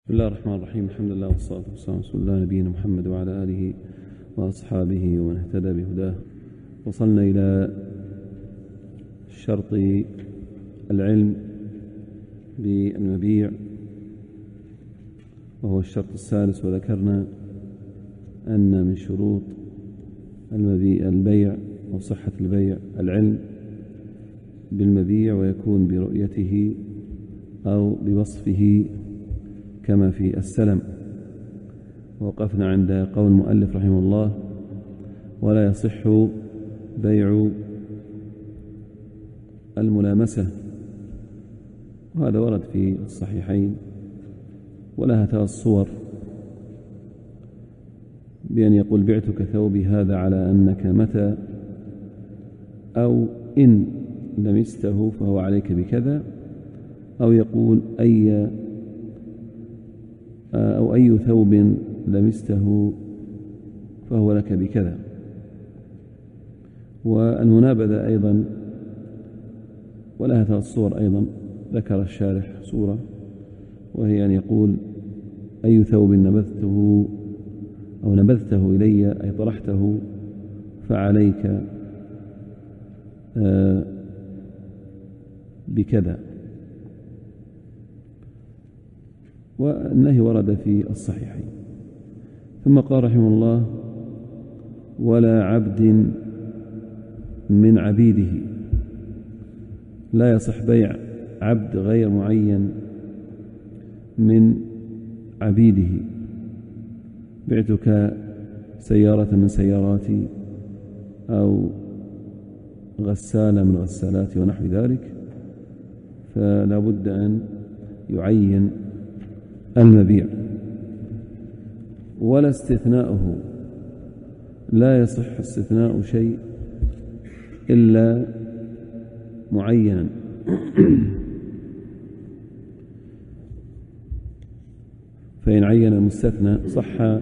بسم الله الرحمن الرحيم. الحمد لله والصلاة والسلام على رسول الله نبينا محمد وعلى آله وأصحابه ومن اهتدى بهداه. وصلنا إلى شرط العلم بالمبيع وهو الشرط الثالث، وذكرنا أن من شروط البيع أو صحة البيع العلم بالمبيع، ويكون برؤيته أو بوصفه كما في السلم. ووقفنا عند قول المؤلف رحمه الله: ولا يصح بيع الملامسة، وهذا ورد في الصحيحين، ولها 3 صور، بأن يقول: بعتك ثوبي هذا على أنك متى أو إن لمسته فهو عليك بكذا، أو يقول أي ثوب لمسته فهو لك بكذا. والمنابذة أيضا ولها 3 صور أيضا، ذكر الشارح صورة، وهي أن يقول: أي ثوب نبذته أو نبذته إلي، أي طرحته، فعليك بكذا. والنهي ورد في الصحيحين. ثم قال رحمه الله: ولا عبد من عبيده. لا يصح بيع عبد غير معين من عبيده. بعتك سيارة من سياراتي أو غسالة من غسالاتي ونحو ذلك، فلا بد أن يعين المبيع. ولا استثناؤه، لا يصح استثناء شيء إلا معينا. فإن عين المستثنى صح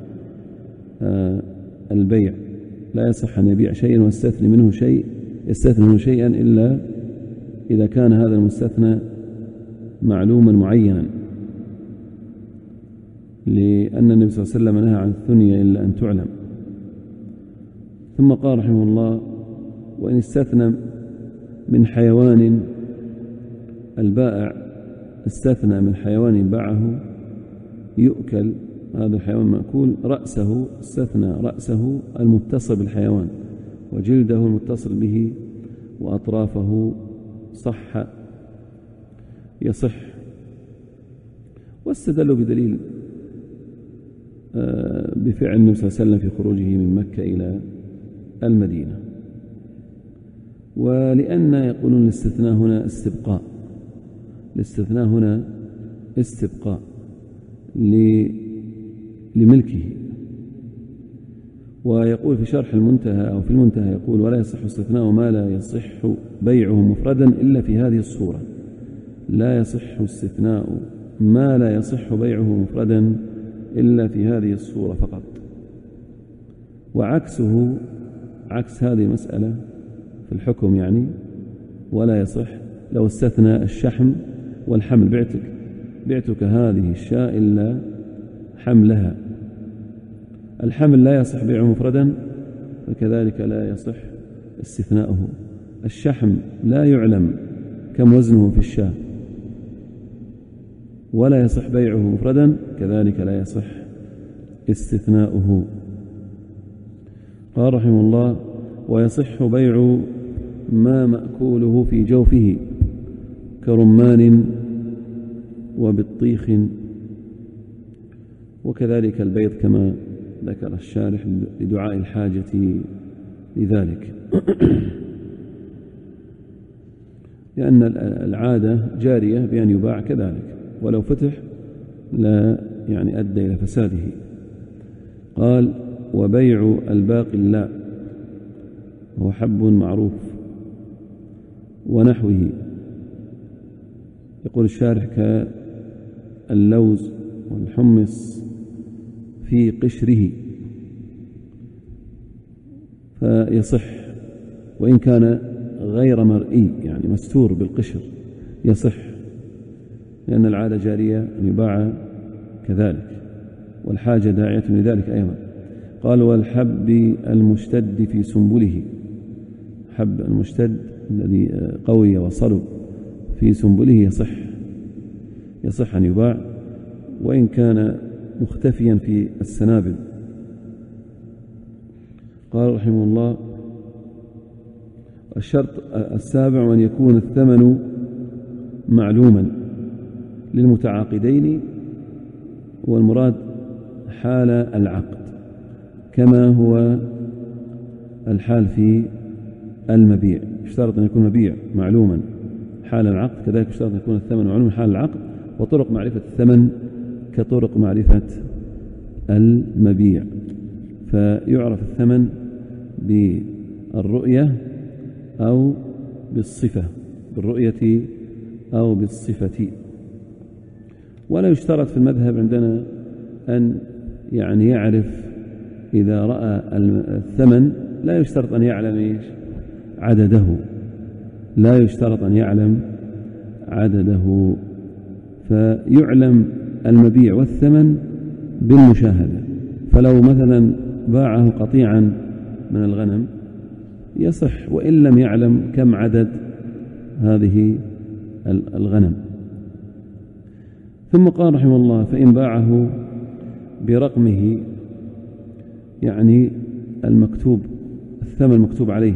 البيع. لا يصح أن يبيع شيئا ويستثني منه شيئا إلا إذا كان هذا المستثنى معلوما معينا، لأن النبي صلى الله عليه وسلم نهى عن الثنية إلا أن تعلم. ثم قال رحمه الله: وإن استثنى من حيوان، البائع استثنى من حيوان باعه يؤكل، هذا الحيوان مأكول، رأسه، استثنى رأسه المتصل بالحيوان وجلده المتصل به وأطرافه، يصح. واستدلوا بدليل بفعل النبي صلى الله عليه وسلم في خروجه من مكة إلى المدينة. ولأن يقولون الاستثناء هنا استبقاء لملكه. ويقول في شرح المنتهى أو في المنتهى، يقول: ولا يصح استثناء ما لا يصح بيعه مفردا إلا في هذه الصورة. لا يصح استثناء ما لا يصح بيعه مفردا إلا في هذه الصورة فقط. وعكسه، عكس هذه المسألة في الحكم يعني، ولا يصح لو استثنى الشحم والحمل. بعتك هذه الشاة إلا حملها. الحمل لا يصح بيعه مفردا، فكذلك لا يصح استثناؤه. الشحم لا يعلم كم وزنه في الشاة، ولا يصح بيعه مفردا، كذلك لا يصح استثناؤه. قال رحمه الله: ويصح بيع ما مأكوله في جوفه كرمان وبطيخ، وكذلك البيض كما ذكر الشارح لدعاء الحاجة لذلك. لأن العادة جارية بأن يباع كذلك، ولو فتح لا يعني أدى إلى فساده. قال: وبيع الباقلاء هو حب معروف ونحوه. يقول الشارح: كاللوز والحمص في قشره، فيصح، وإن كان غير مرئي يعني مستور بالقشر يصح، لأن العادة جارية أن يباع كذلك، والحاجة داعية لذلك أيضا. قال والحب المشتد في سنبله، حب المشتد الذي قوي وصلب في سنبله يصح أن يباع وإن كان مختفيا في السنابل. قال رحمه الله الشرط السابع أن يكون الثمن معلوما للمتعاقدين، والمراد حال العقد كما هو الحال في المبيع. يشترط أن يكون مبيع معلوما حال العقد، كذلك يشترط أن يكون الثمن معلوما حال العقد، وطرق معرفة الثمن كطرق معرفة المبيع. فيعرف الثمن بالرؤية أو بالصفة، بالرؤية أو بالصفة. ولا يشترط في المذهب عندنا أن يعرف إذا رأى الثمن، لا يشترط أن يعلم عدده، لا يشترط أن يعلم عدده، فيعلم المبيع والثمن بالمشاهدة. فلو مثلا باعه قطيعا من الغنم يصح وإن لم يعلم كم عدد هذه الغنم. ثم قال رحمه الله فإن باعه برقمه، يعني المكتوب، الثمن المكتوب عليه.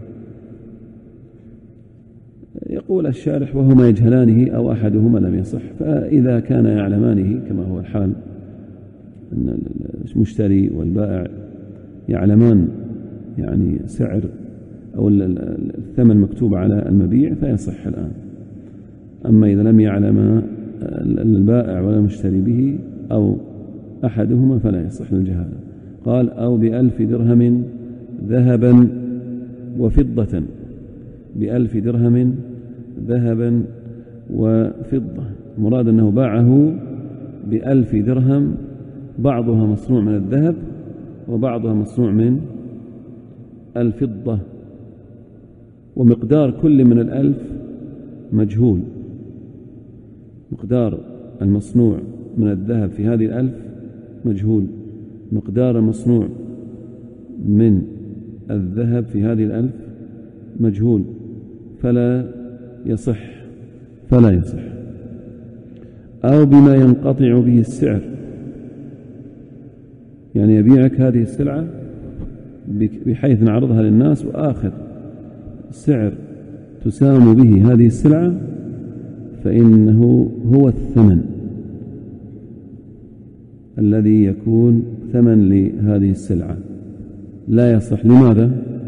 يقول الشارح وهما يجهلانه أو أحدهما لم يصح. فإذا كان يعلمانه كما هو الحال أن المشتري والبائع يعلمان يعني سعر أو الثمن مكتوب على المبيع فيصح الآن. أما إذا لم يعلم البائع ولا المشتري به أو أحدهما فلا يصح للجهالة. قال أو ب1000 درهم ذهبا وفضة، ب1000 درهم ذهبا وفضة، مراد أنه باعه ب1000 درهم، بعضها مصنوع من الذهب وبعضها مصنوع من الفضة، ومقدار كل من 1000 مجهول. مقدار المصنوع من الذهب في هذه 1000 مجهول، مقدار المصنوع من الذهب في هذه 1000 مجهول، فلا يصح. أو بما ينقطع به السعر، يعني يبيعك هذه السلعة بحيث نعرضها للناس وآخر سعر تسام به هذه السلعة فإنه هو الثمن الذي يكون ثمن لهذه السلعة، لا يصح. لماذا؟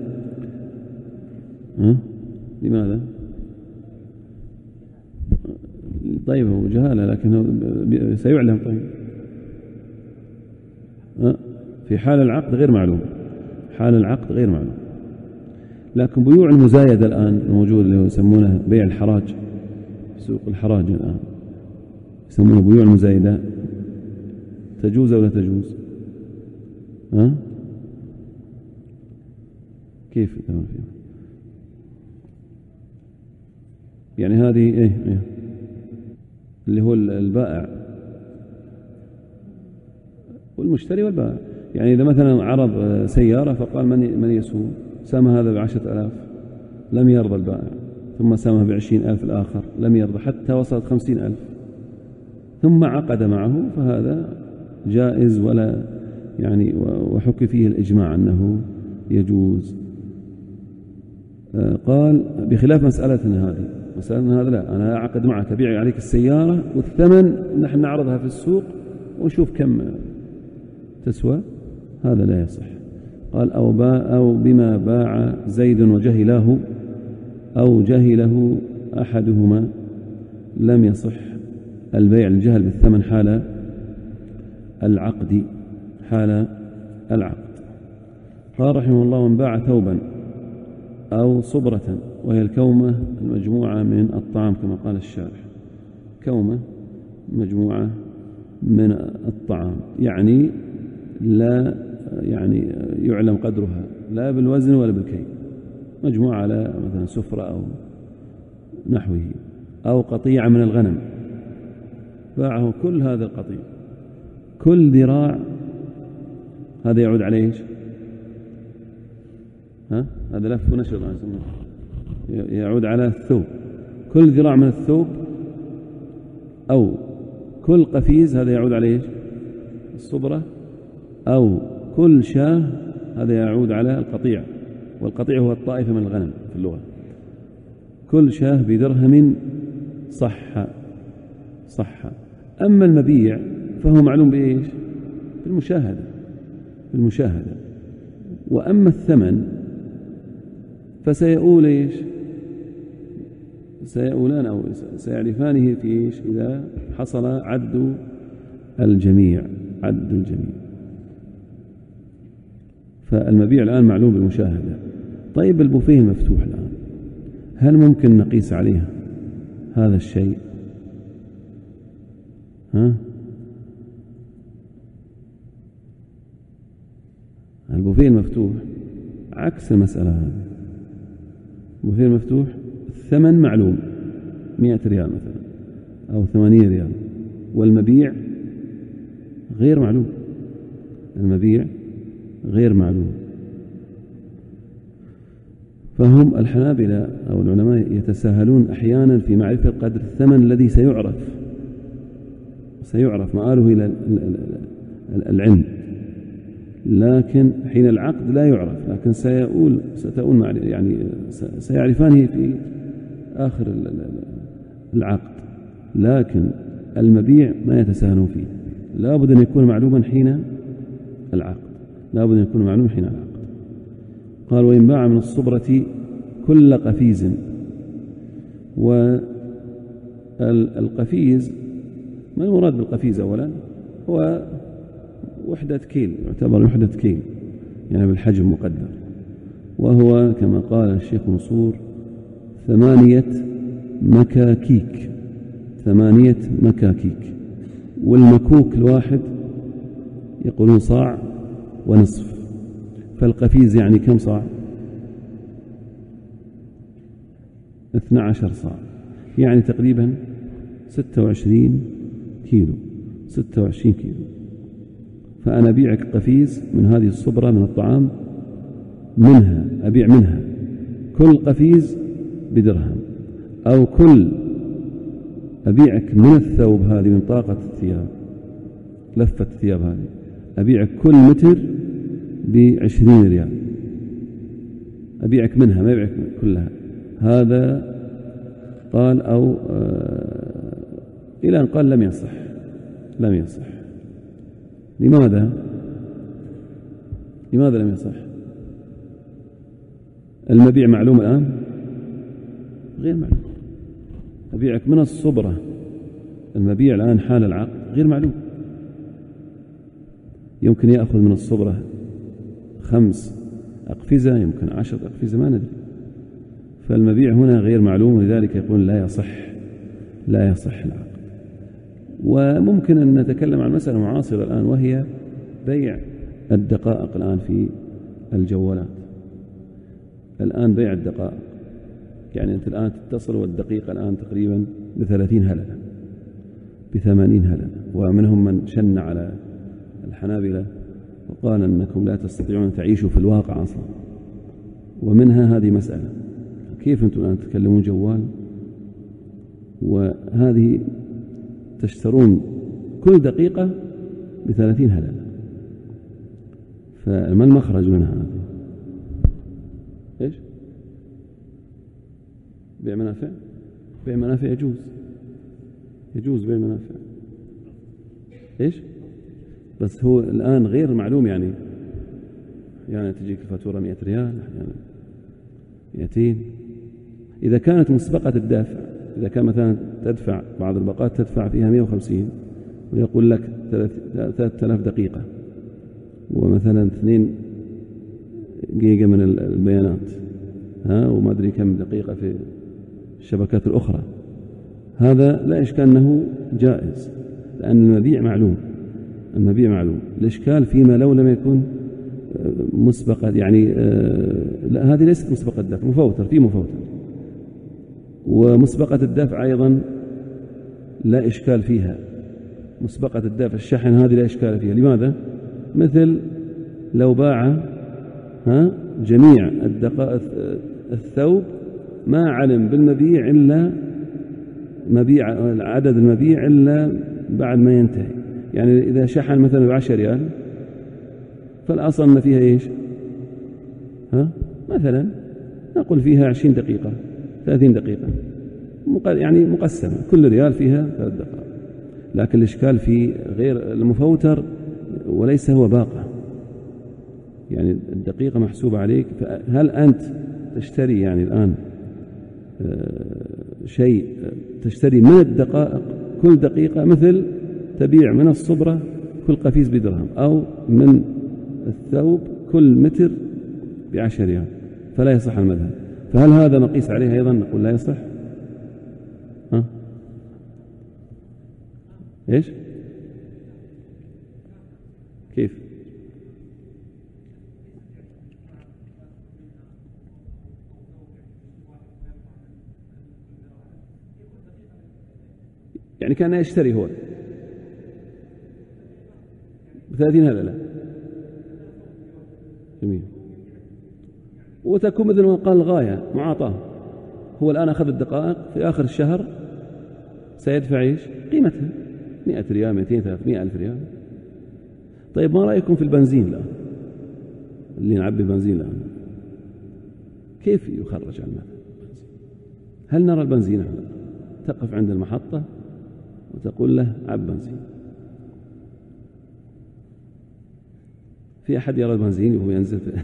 لماذا؟ طيب هو جهالة لكنه سيعلم. طيب في حال العقد غير معلوم، حال العقد غير معلوم. لكن بيوع المزايدة الآن الموجود اللي هو يسمونه بيع الحراج في سوق الحراج الآن، يسمونه بيوع المزايدة، تجوز أو لا تجوز؟ كيف يتعامل فيها؟ يعني هذه إيه اللي هو البائع والمشتري والبائع. يعني إذا مثلا عرض سيارة فقال من يسوق، سام هذا ب10,000 لم يرضى البائع، ثم سامه ب20,000 الآخر لم يرضى، حتى وصلت 50,000 ثم عقد معه، فهذا جائز ولا يعني وحكي فيه الإجماع أنه يجوز. قال بخلاف مسألتنا هذه لا، أنا أعقد معك أبيع عليك السيارة والثمن نحن نعرضها في السوق ونشوف كم تسوى، هذا لا يصح. قال أو بما باع زيد وجهله أو جهله أحدهما لم يصح البيع الجهل بالثمن حال العقد. قال رحمه الله من باع ثوبا أو صبرة، وهي الكومة المجموعة من الطعام كما قال الشارح، كومة مجموعة من الطعام، يعني لا يعني يعلم قدرها لا بالوزن ولا بالكيل، مجموعة على مثلا سفرة أو نحوه، أو قطيعة من الغنم، باعه كل هذا القطيع كل ذراع هذا يعود على ايش؟ هذا لف ونشر يعود على الثوب. كل ذراع من الثوب أو كل قفيز هذا يعود على ايش؟ الصبرة. أو كل شاه هذا يعود على القطيع، والقطيع هو الطائفة من الغنم في اللغة. كل شاه بدرهم صح. أما المبيع فهو معلوم بإيش؟ بالمشاهدة. وأما الثمن فسيؤول إيش؟ سيؤولان أو سيعرفانه في إيش؟ إذا حصل عد الجميع. فالمبيع الآن معلوم بالمشاهدة. طيب البوفيه المفتوح الآن هل ممكن نقيس عليه هذا الشيء؟ البوفيه المفتوح عكس المسألة هذه. البوفيه المفتوح الثمن معلوم 100 ريال مثلا أو 80 ريال، والمبيع غير معلوم. فهم الحنابلة أو العلماء يتساهلون أحيانا في معرفة قدر الثمن الذي سيعرف مآله إلى العلم، لكن حين العقد لا يعرف، لكن ستؤول يعني سيعرفانه في آخر العقد. لكن المبيع ما يتساهلون فيه، لا بد أن يكون معلوما حين العقد. قال وإن باع من الصبرة كل قفيز. والقفيز ما المراد بالقفيز؟ أولا هو وحدة كيل، يعتبر وحدة كيل يعني بالحجم مقدر، وهو كما قال الشيخ منصور 8 مكاكيك. والمكوك الواحد يقولون صاع ونصف. فالقفيز يعني كم صاع؟ 12 صاع، يعني تقريبا 26 كيلو. فأنا أبيعك قفيز من هذه الصبرة من الطعام، أبيع منها كل قفيز بدرهم، أو أبيعك من الثوب هذه، من طاقة الثياب، لفة الثياب هذه، أبيعك كل متر ب20 ريال، أبيعك منها، ما أبيعك كلها. هذا قال أو إلى أن قال لم يصح. لماذا لم يصح؟ المبيع معلوم الآن؟ غير معلوم. أبيعك من الصبرة، المبيع الآن حال العقد غير معلوم. يمكن يأخذ من الصبرة 5 أقفزة، يمكن 10 أقفزة، ما ندري. فالمبيع هنا غير معلوم، ولذلك يقول لا يصح العقد. وممكن أن نتكلم عن مسألة معاصرة الآن، وهي بيع الدقائق الآن في الجوالات. الآن بيع الدقائق، يعني أنت الآن تتصل والدقيقة الآن تقريبا ب30 هللة، ب80 هللة. ومنهم من شن على الحنابلة وقال أنكم لا تستطيعون أن تعيشوا في الواقع أصلا. ومنها هذه مسألة، كيف أنتم الآن تتكلمون جوال وهذه تشترون كل دقيقة ب30 هللة؟ فما المخرج منها هذه؟ إيش؟ بيع منافع يجوز بيع منافع. إيش؟ بس هو الآن غير معلوم، يعني تجيك الفاتورة 100 ريال، يعني 200. إذا كانت مسبقة الدفع، إذا كان مثلا تدفع بعض الباقات تدفع فيها 150 ويقول لك 3000 دقيقة ومثلا 2 جيجا من البيانات، وما أدري كم دقيقة في الشبكات الأخرى، هذا لا إشكال أنه جائز، لأن المبيع معلوم. الإشكال فيما لو لم يكن مسبقة، يعني لا، هذه ليست مسبقة الدفع، مفوتر. ومسبقة الدفع أيضا لا إشكال فيها، مسبقة الدفع الشحن هذه لا إشكال فيها. لماذا؟ مثل لو باع جميع الثوب ما علم بالمبيع إلا عدد المبيع إلا بعد ما ينتهي. يعني إذا شحن مثلا ب10 ريال فالأصل أن فيها إيش؟ مثلا نقول فيها 20 دقيقة 30 دقيقة يعني مقسمة، كل ريال فيها 3 دقائق. لكن الإشكال في غير المفوتر وليس هو باقة، يعني الدقيقة محسوبة عليك. فهل أنت تشتري يعني الآن شيء تشتري من الدقائق كل دقيقة، مثل تبيع من الصبرة كل قفيز بدرهم، أو من الثوب كل متر ب10 ريال، فلا يصح المذهب. فهل هذا نقيس عليه أيضا؟ نقول لا يصح. إيش؟ كيف؟ يعني كان يشتري هو ب30، هذا لا. جميل. وتكون مثل ما قال الغاية معاطاة. هو الآن أخذ الدقائق، في آخر الشهر سيدفع إيش؟ قيمتها 100 ريال 200 300 ألف ريال. طيب ما رأيكم في البنزين الآن اللي نعبي البنزين الآن؟ كيف يخرج عن المال؟ هل نرى البنزين تقف عند المحطة وتقول له عب بنزين؟ في أحد يرى البنزين وهو ينزل في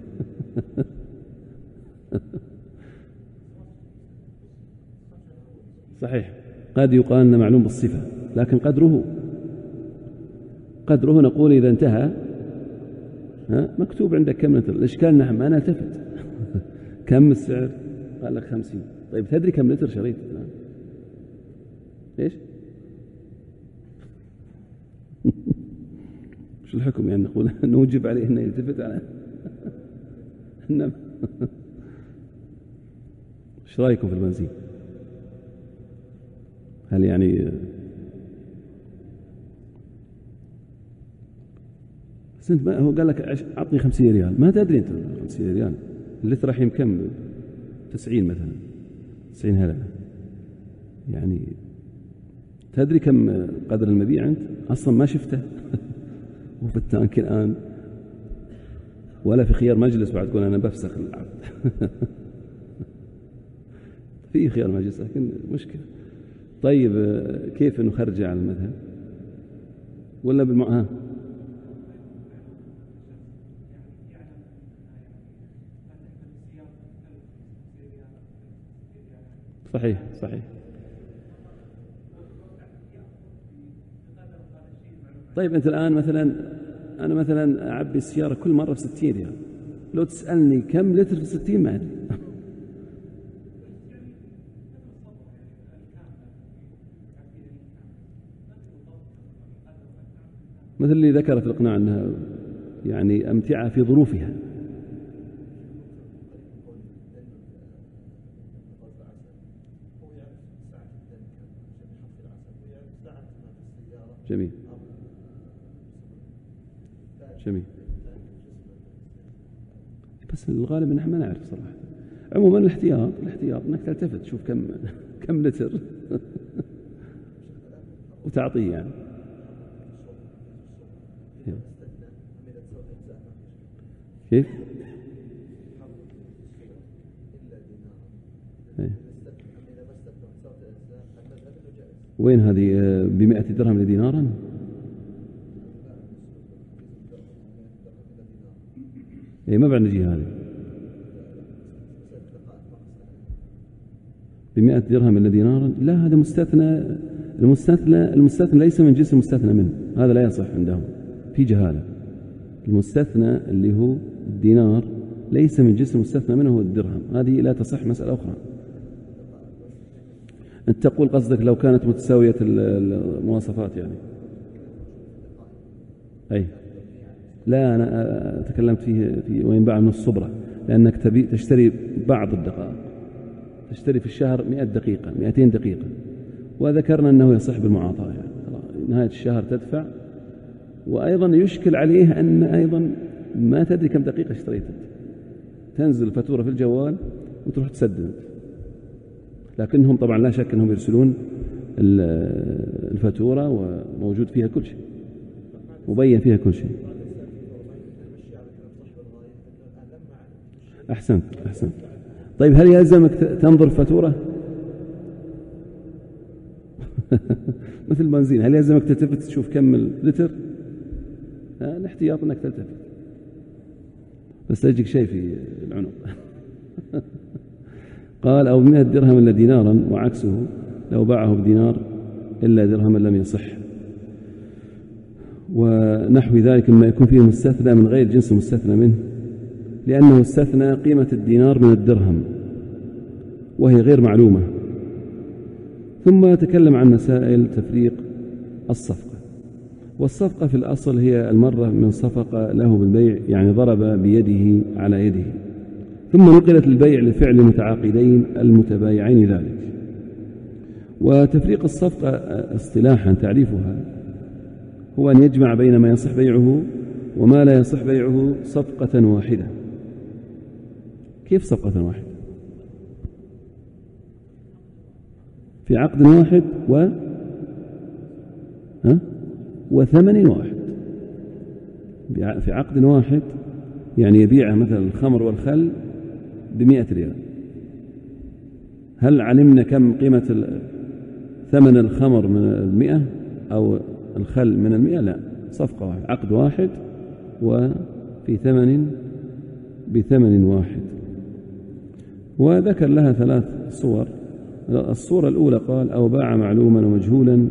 صحيح، قد يقال أنه معلوم بالصفة، لكن قدره نقول إذا انتهى مكتوب عندك كم لتر. الإشكال نعم ما نلتفت كم السعر؟ قال لك 50. طيب تدري كم لتر شريت الآن؟ إيش؟ شو الحكم يعني؟ نقول نوجب عليه أنه يلتفت على ايش رايكم في البنزين؟ هل يعني هو قال لك اعطني 50 ريال، ما تدري انت 50 ريال اللتر راح كم؟ 90 مثلا، 90 هلله. يعني تدري كم قدر المبيع انت؟ اصلا ما شفته وفي التانك الان، ولا في خيار مجلس بعد تقول انا بفسخ العقد في خيار مجلس لكن مشكله. طيب كيف نخرج على المذهب؟ ولا صحيح. طيب أنت الآن مثلا أنا مثلا أعبي السيارة كل مرة ب60 ريال، لو تسألني كم لتر في 60 ما أدري مثل اللي ذكر في الإقناع أنها يعني أمتعة في ظروفها. جميل. بس الغالب ان احنا ما نعرف صراحه. عموما الاحتياط انك تلتفت تشوف كم لتر وتعطيه يعني. كيف؟ وين هذه ب100 درهم لدينارا؟ ما بعد نجي هذه ب100 درهم لدينارا. لا هذا مستثنى. المستثنى ليس من جنس المستثنى منه، هذا لا يصح عندهم، في جهالة. المستثنى اللي هو الدينار ليس من جنس المستثنى منه هو الدرهم، هذه لا تصح. مسألة أخرى، أنت تقول قصدك لو كانت متساوية المواصفات يعني. أي لا، أنا تكلمت في وين باع من الصبرة، لأنك تبي تشتري بعض الدقائق، تشتري في الشهر 100 دقيقة 200 دقيقة، وذكرنا أنه يصح بالمعاطاة يعني نهاية الشهر تدفع. وأيضا يشكل عليه أن أيضا ما تدري كم دقيقة اشتريت، تنزل الفاتورة في الجوال وتروح تسدد. لكنهم طبعا لا شك أنهم يرسلون الفاتورة وموجود فيها كل شيء، مبين فيها كل شيء. أحسنت. طيب هل يلزمك تنظر الفاتورة؟ مثل البنزين، هل يلزمك تلتفت تشوف كم اللتر؟ الاحتياط أنك تلتفت، بس يجيك شيء في العنق. قال أو 100 درهم إلا دينارا، وعكسه لو باعه بدينار إلا درهما لم يصح. ونحو ذلك مما يكون فيه مستثنى من غير جنس مستثنى منه، لأنه استثنى قيمة الدينار من الدرهم وهي غير معلومة. ثم تكلم عن مسائل تفريق الصفقة. والصفقة في الأصل هي المرة من صفقة له بالبيع، يعني ضرب بيده على يده، ثم نقلت البيع لفعل المتعاقدين المتبايعين ذلك. وتفريق الصفقة اصطلاحا تعريفها هو أن يجمع بين ما يصح بيعه وما لا يصح بيعه صفقة واحدة. كيف صفقة واحدة؟ في عقد واحد وثمن واحد. في عقد واحد يعني يبيع مثلا الخمر والخل ب100 ريال. هل علمنا كم قيمة ثمن الخمر من 100 أو الخل من 100؟ لا، صفقة واحد، عقد واحد وفي بثمن واحد. وذكر لها 3 صور. الصورة الأولى قال أو باع معلوما ومجهولا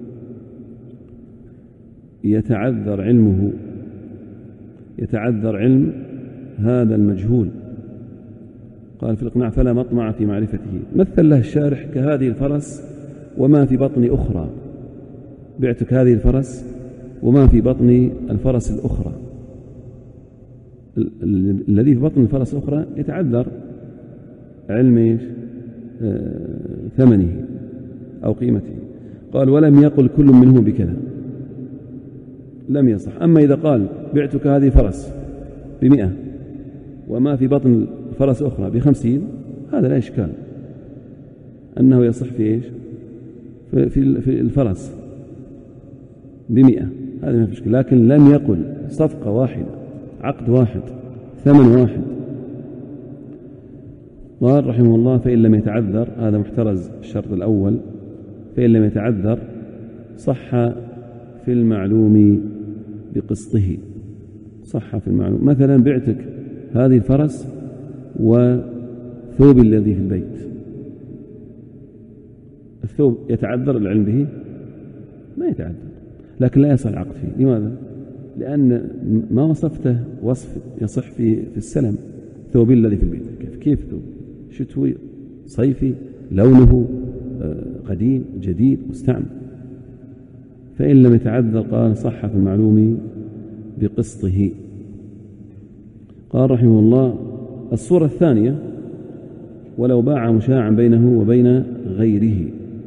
يتعذر علم هذا المجهول. قال في الإقناع فلا مطمع في معرفته. مثل له الشارح كهذه الفرس وما في بطن أخرى، بعتك هذه الفرس وما في بطن الفرس الأخرى. الذي في بطن الفرس الأخرى يتعذر علم ثمنه أو قيمته. قال ولم يقل كل منه بكذا، لم يصح. أما إذا قال بعتك هذه فرس ب100 وما في بطن الفرس أخرى ب50، هذا لا إشكال أنه يصح في إيش؟ في الفرس ب100، هذا ما في إشكال. لكن لم يقل صفقة واحدة، عقد واحد، ثمن واحد. قال رحمه الله فإن لم يتعذر، هذا محترز الشرط الأول، فإن لم يتعذر صح في المعلوم بقسطه. صح في المعلوم. مثلا بعتك هذه الفرس وثوب الذي في البيت. الثوب يتعذر العلم به؟ ما يتعذر، لكن لا يصح العقد فيه. لماذا؟ لأن ما وصفته وصف يصح في السلم. ثوب الذي في البيت، كيف ثوب؟ شتوي، صيفي، لونه قديم، جديد، مستعمل. فإن لم يتعذر قال صح في المعلوم بقسطه. قال رحمه الله الصورة الثانية ولو باع مشاعا بينه وبين غيره،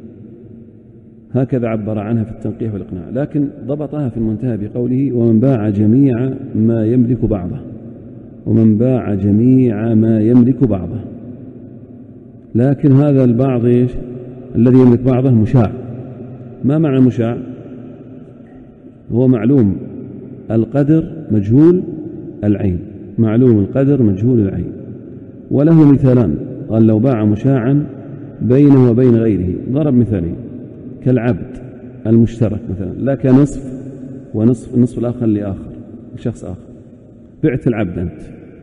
هكذا عبر عنها في التنقيح والإقناع، لكن ضبطها في المنتهى بقوله ومن باع جميع ما يملك بعضه. ومن باع جميع ما يملك بعضه، لكن هذا البعض إيش؟ الذي يملك بعضه مشاع. ما معنى مشاع؟ هو معلوم القدر مجهول العين، معلوم القدر مجهول العين. وله مثالان. قال لو باع مشاعا بينه وبين غيره، ضرب مثالين كالعبد المشترك مثلا، لك نصف ونصف، النصف الآخر لآخر لشخص آخر، بعت العبد أنت.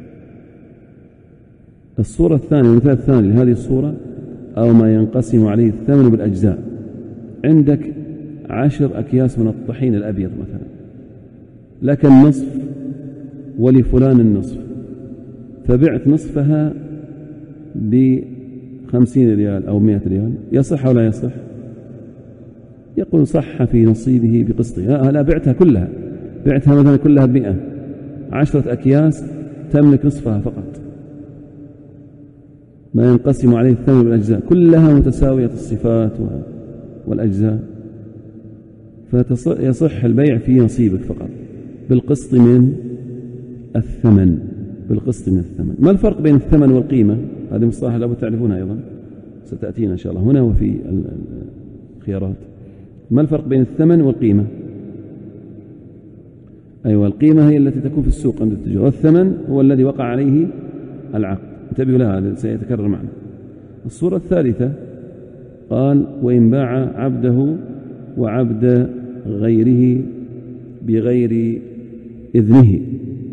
الصورة الثانية، المثال الثاني لهذه الصورة أو ما ينقسم عليه الثمن بالأجزاء. عندك 10 أكياس من الطحين الأبيض مثلا، لك النصف ولفلان النصف، فبعت نصفها ب50 ريال أو 100 ريال، يصح أو لا يصح؟ يقول صح في نصيبه بقسطه. لا، بعتها كلها، بعتها مثلا كلها ب100، 10 أكياس تملك نصفها فقط. ما ينقسم عليه الثمن بالأجزاء، كلها متساوية الصفات والأجزاء. فيصح البيع في نصيبك فقط بالقسط من الثمن. بالقسط من الثمن. ما الفرق بين الثمن والقيمة؟ هذه مصطلح لابد تعرفونها أيضا، ستأتينا إن شاء الله هنا وفي الخيارات. ما الفرق بين الثمن والقيمة؟ أيوة، القيمة هي التي تكون في السوق عند التجار، والثمن هو الذي وقع عليه العقد. انتبهوا لها، هذا سيتكرر معنا. الصورة الثالثة قال: وإن باع عبده وعبد غيره بغير إذنه.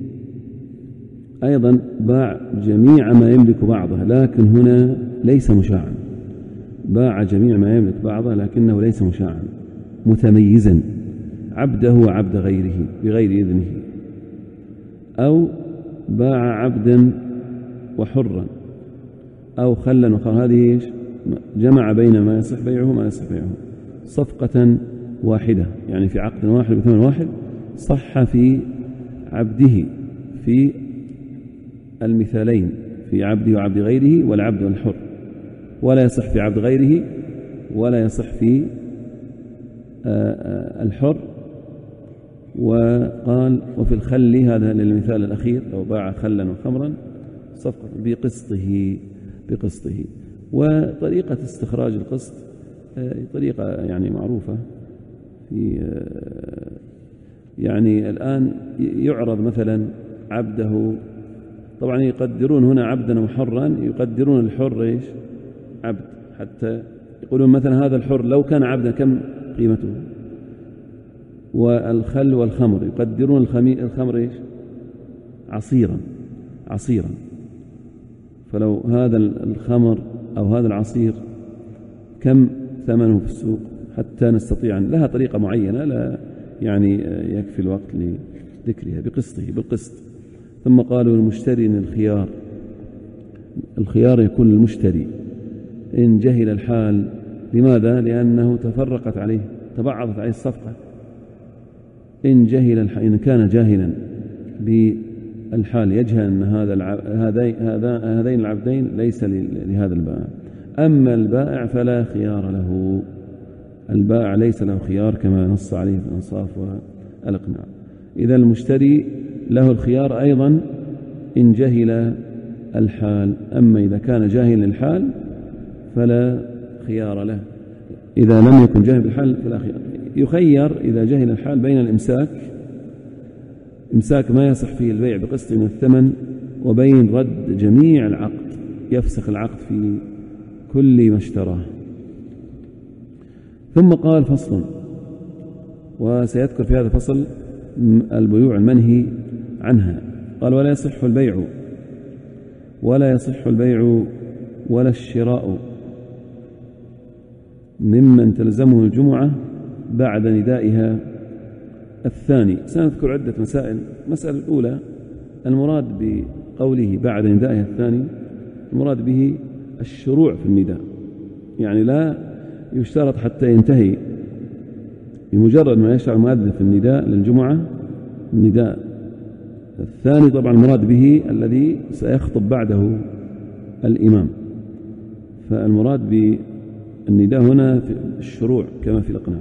أيضا باع جميع ما يملك بعضه، لكن هنا ليس مشاعا. باع جميع ما يملك بعضه لكنه ليس مشاعا، متميزا، عبده وعبد غيره بغير إذنه. أو باع عبدا وحرا، أو خلا وخرا. هذه جمع بين ما يصح بيعه وما يصح بيعه صفقة واحدة، يعني في عقد واحد بثمن واحد. صح في عبده في المثالين، في عبده وعبد غيره والعبد والحر، ولا يصح في عبد غيره ولا يصح في الحر. وقال: وفي الخل، هذا للمثال الأخير، لو باع خلا وخمرا صفقة بقسطه. وطريقة استخراج القسط طريقة يعني معروفة. في يعني الآن يعرض مثلا عبده، طبعا يقدرون هنا عبدا وحرا، يقدرون الحر ايش؟ عبد، حتى يقولون مثلا هذا الحر لو كان عبدا كم قيمته. والخل والخمر يقدرون الخمر ايش؟ عصيرا. فلو هذا الخمر أو هذا العصير كم ثمنه في السوق، حتى نستطيع لها طريقة معينة، لا يعني يكفي الوقت لذكرها. بالقسط. ثم قالوا المشتري الخيار يكون للمشتري إن جهل الحال. لماذا؟ لأنه تبعضت عليه الصفقة. إن جهل الحال، إن كان جاهلا بالحال، يجهل أن هذين العبدين ليس لهذا البائع. أما البائع فلا خيار له، البائع ليس له خيار كما نص عليه في الإنصاف والإقناع. إذا المشتري له الخيار أيضا إن جهل الحال، أما إذا كان جاهل الحال فلا خيار له. إذا لم يكن جاهل بالحال فلا خيار. يخير إذا جهل الحال بين إمساك ما يصح فيه البيع بقسط من الثمن، وبين رد جميع العقد، يفسخ العقد في كل ما اشتراه. ثم قال: فصل. وسيذكر في هذا الفصل البيوع المنهي عنها. قال: ولا يصح البيع ولا الشراء ممن تلزمه الجمعة بعد ندائها الثاني. سنذكر عدة مسائل. المسألة الأولى: المراد بقوله بعد ندائها الثاني، المراد به الشروع في النداء، يعني لا يشترط حتى ينتهي، بمجرد ما يشرع المؤذن في النداء للجمعة. النداء الثاني طبعا المراد به الذي سيخطب بعده الإمام، فالمراد بالنداء هنا في الشروع كما في الإقناع.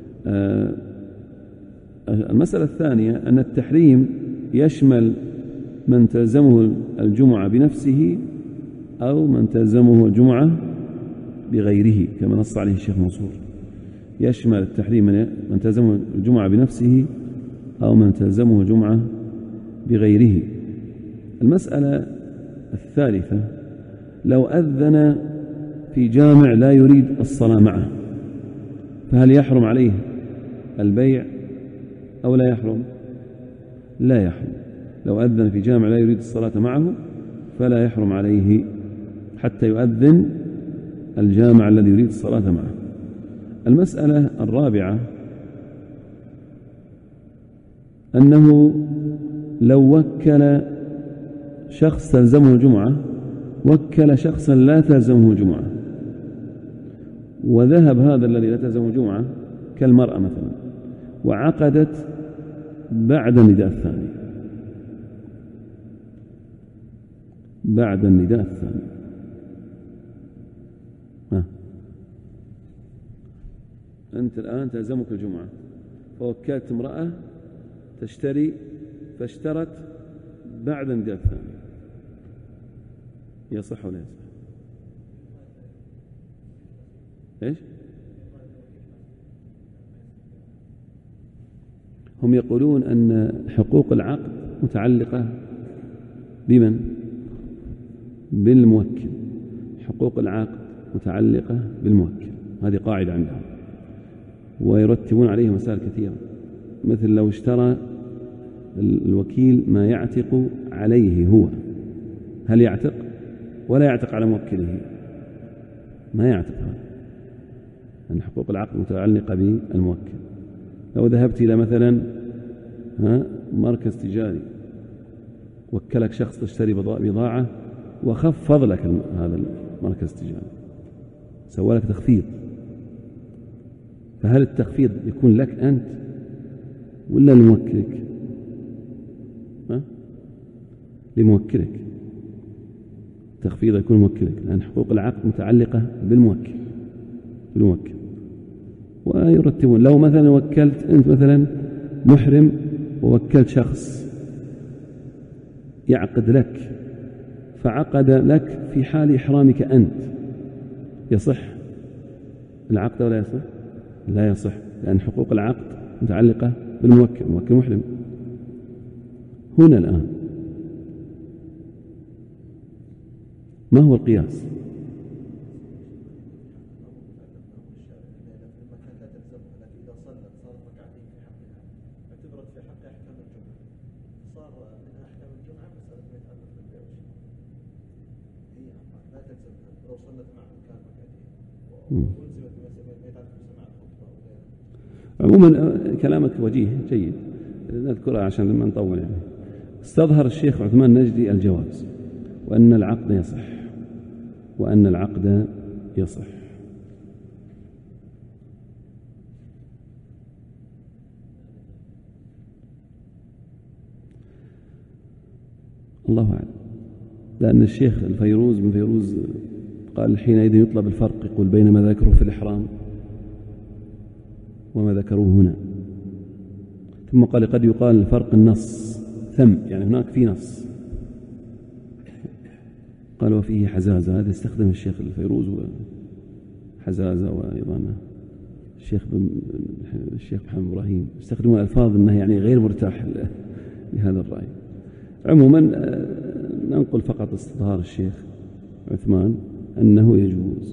المسألة الثانية أن التحريم يشمل من تلزمه الجمعة بنفسه أو من تلزمه الجمعة بغيره، كما نص عليه الشيخ منصور. يشمل التحريم من تلزمه الجمعة بنفسه أو من تلزمه الجمعة بغيره. المسألة الثالثة: لو أذن في جامع لا يريد الصلاة معه، فهل يحرم عليه البيع أو لا يحرم؟ لا يحرم. لو أذن في جامع لا يريد الصلاة معه فلا يحرم عليه حتى يؤذن الجامع الذي يريد الصلاة معه. المسألة الرابعة: أنه لو وكل شخص تلزمه الجمعة، وكل شخصا لا تلزمه الجمعة، وذهب هذا الذي لا تلزمه الجمعة كالمرأة مثلا، وعقدت بعد النداء الثاني، بعد النداء الثاني. أنت الآن تلزمك الجمعة، فوكلت امرأة تشتري فاشترت بعد النداء الثاني، يصح ولا يصح؟ إيش؟ هم يقولون أن حقوق العقد متعلقة بمن؟ بالموكل. حقوق العقد متعلقة بالموكل، هذه قاعدة عندهم، ويرتبون عليه مسائل كثيرة، مثل لو اشترى الوكيل ما يعتق عليه هو، هل يعتق ولا يعتق على موكله؟ ما يعتق هذا، أن حقوق العقد متعلقة بالموكل. لو ذهبت إلى مثلا مركز تجاري، وكلك شخص تشتري بضاعة وخفض لك هذا المركز التجاري، سوى لك تخفيض، فهل التخفيض يكون لك أنت ولا لموكلك؟ لموكلك، التخفيض يكون موكلك، لأن حقوق العقد متعلقة بالموكل. ويرتبون لو مثلا وكلت أنت مثلا محرم ووكلت شخص يعقد لك، فعقد لك في حال إحرامك أنت، يصح العقد ولا يصح؟ لا يصح، لأن حقوق العقد متعلقة بالموكل، الموكل محرم. هنا الآن ما هو القياس؟ عموما كلامك وجيه جيد، نذكرها عشان لما نطول. يعني استظهر الشيخ عثمان النجدي الجواز، وأن العقد يصح، الله أعلم، لأن الشيخ الفيروز بن فيروز قال حينئذ يطلب الفرق، يقول بين ما ذكره في الإحرام وما ذكروه هنا. ثم قال قد يقال الفرق النص ثم، يعني هناك في نص، قال وفيه حزازة، هذا استخدم الشيخ الفيروز وحزازة، وأيضا الشيخ محمد إبراهيم استخدموا ألفاظ أنه يعني غير مرتاح لهذا الرأي. عموما ننقل فقط استظهار الشيخ عثمان أنه يجوز،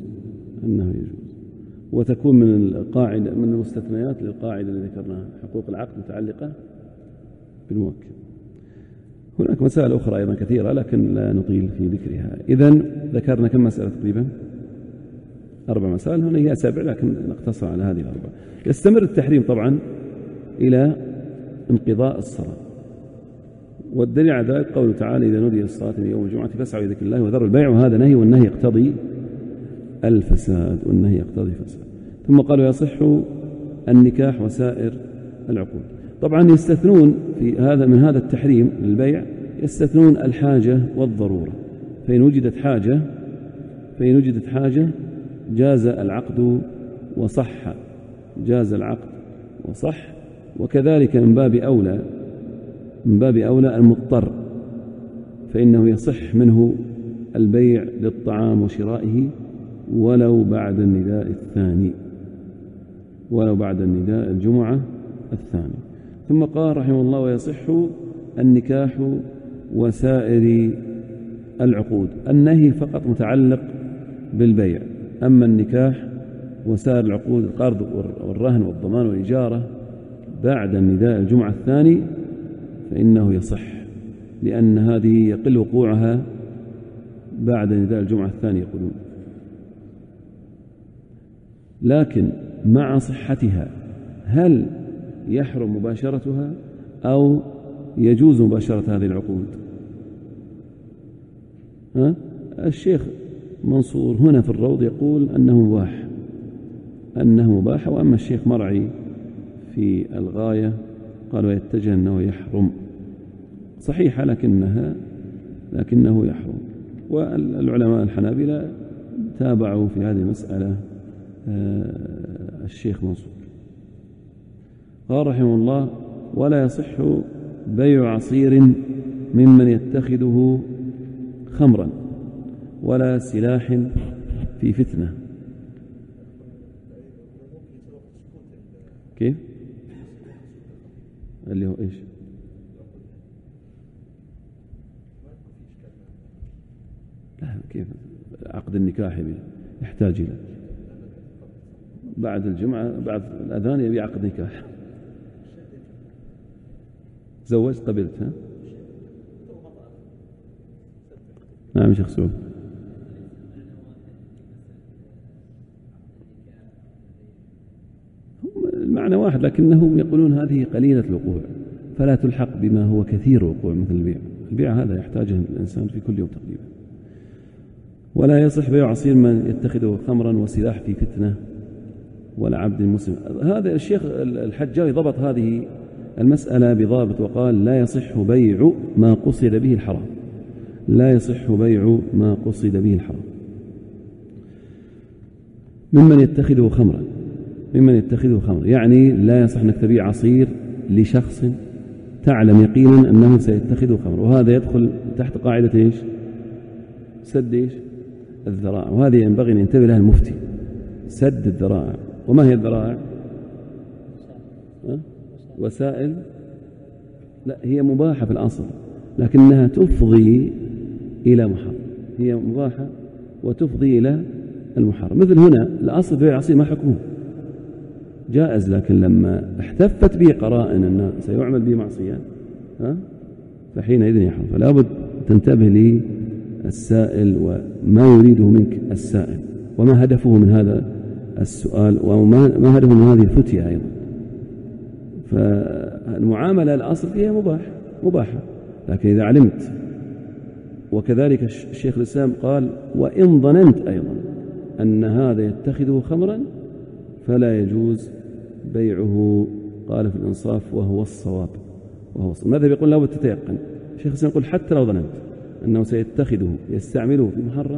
وتكون من القاعدة، من المستثنيات للقاعدة اللي ذكرناها، حقوق العقد متعلقة بالموكل. هناك مسائل أخرى أيضا كثيرة لكن لا نطيل في ذكرها. إذن ذكرنا كم مسألة تقريبا؟ 4 مسائل، هنا هي 7 لكن نقتصر على هذه 4. يستمر التحريم طبعا إلى انقضاء الصلاة، والدليل على ذلك قوله تعالى إذا نودي للصلاة من يوم الجمعة فاسعوا إلى ذكر الله وذروا البيع، وهذا نهي، والنهي يقتضي الفساد، ثم قالوا يصح النكاح وسائر العقود. طبعا يستثنون في هذا من هذا التحريم للبيع، يستثنون الحاجة والضرورة، فإن وجدت حاجة جاز العقد وصح، وكذلك من باب أولى المضطر، فإنه يصح منه البيع للطعام وشرائه ولو بعد النداء الجمعة الثاني. ثم قال رحمه الله ويصح النكاح وسائر العقود. النهي فقط متعلق بالبيع، أما النكاح وسائر العقود القرض والرهن والضمان والإجارة بعد النداء الجمعة الثاني فإنه يصح، لأن هذه يقل وقوعها بعد نداء الجمعة الثاني يقولون. لكن مع صحتها هل يحرم مباشرتها أو يجوز مباشرة هذه العقود؟ الشيخ منصور هنا في الروض يقول أنه مباح، وأما الشيخ مرعي في الغاية قال ويتجه أنه يحرم، صحيحة لكنه يحرم. والعلماء الحنابلة تابعوا في هذه المسألة الشيخ منصور. قال رحمه الله: ولا يصح بيع عصير ممن يتخذه خمرا ولا سلاح في فتنة. كيف؟ اللي هو إيش؟ لا، كيف عقد النكاح يحتاج إلى بعد الجمعة بعد الأذان يبي عقد نكاح. تزوجت قبلت؟ ها؟ نعم شيخ سعود. المعنى واحد، لكنهم يقولون هذه قليلة الوقوع فلا تلحق بما هو كثير الوقوع مثل البيع. البيع هذا يحتاجه الإنسان في كل يوم تقريبا. ولا يصح بيع عصير من يتخذه خمرا وسلاح في فتنة ولا عبد مسلم. هذا الشيخ الحجاوي ضبط هذه المسألة بضابط وقال: لا يصح بيع ما قصد به الحرام. لا يصح بيع ما قصد به الحرام ممن يتخذه خمرا. ممن يتخذه خمرا يعني لا يصح أنك تبيع عصير لشخص تعلم يقينا أنه سيتخذه خمرا، وهذا يدخل تحت قاعدة إيش؟ سد إيش؟ الذرائع. وهذه ينبغي أن ينتبه لها المفتي، سد الذرائع. وما هي الذرائع؟ وسائل، لا هي مباحة في الأصل لكنها تفضي إلى محرم. هي مباحة وتفضي إلى المحرم. مثل هنا الأصل بيع العصير ما حكمه جائز، لكن لما احتفت به قرائن أنه سيعمل به معصية فحينئذ يحرم. فلا بد تنتبه للسائل وما يريده منك السائل، وما هدفه من هذا السؤال، وما هدفه من هذه الفتية أيضا. فالمعاملة الأصل فيها مباحة، لكن إذا علمت. وكذلك الشيخ الإسلام قال: وإن ظننت أيضا أن هذا يتخذه خمرا فلا يجوز بيعه. قال في الإنصاف: وهو الصواب. ماذا يقول؟ لا بد تتيقن. الشيخ الإسلام يقول: حتى لو ظننت أنه سيتخذه يستعمله في محرم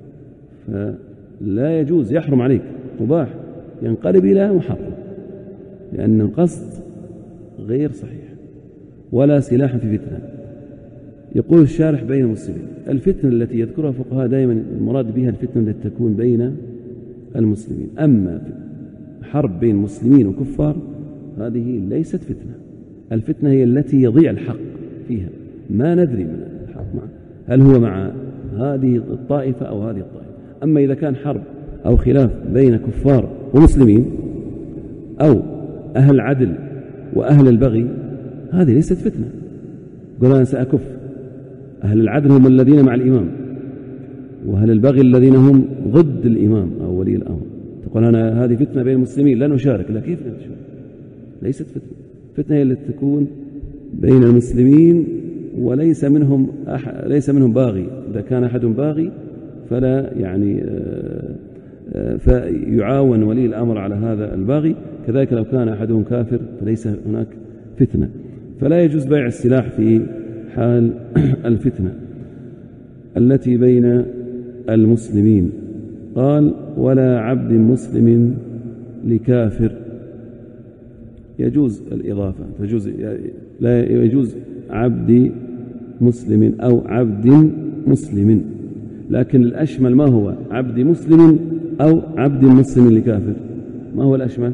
فلا يجوز، يحرم عليك، مباح ينقلب إلى محرم لأن القصد غير صحيح. ولا سلاح في فتنة. يقول الشارح: بين المسلمين. الفتنة التي يذكرها الفقهاء دائما المراد بها الفتنة التي تكون بين المسلمين. أما حرب بين مسلمين وكفار هذه ليست فتنة. الفتنة هي التي يضيع الحق فيها، ما ندري من الحق هل هو مع هذه الطائفة أو هذه الطائفة. أما إذا كان حرب أو خلاف بين كفار ومسلمين أو أهل عدل وأهل البغي هذه ليست فتنة. قل أنا سأكف. أهل العدل هم الذين مع الإمام، وأهل البغي الذين هم ضد الإمام أو ولي الأمر. تقول أنا هذه فتنة بين المسلمين لا نشارك. لا، كيف لا نشارك؟ ليست فتنة. فتنة هي التي تكون بين المسلمين وليس منهم باغي. إذا كان أحد باغي فلا فيعاون ولي الأمر على هذا الباغي. كذلك لو كان أحدهم كافر فليس هناك فتنة. فلا يجوز بيع السلاح في حال الفتنة التي بين المسلمين. قال: ولا عبد مسلم لكافر. يجوز الإضافة، لا يجوز عبد مسلم أو عبد مسلم، لكن الأشمل ما هو؟ عبد مسلم أو عبد مسلم لكافر. ما هو الأشمل؟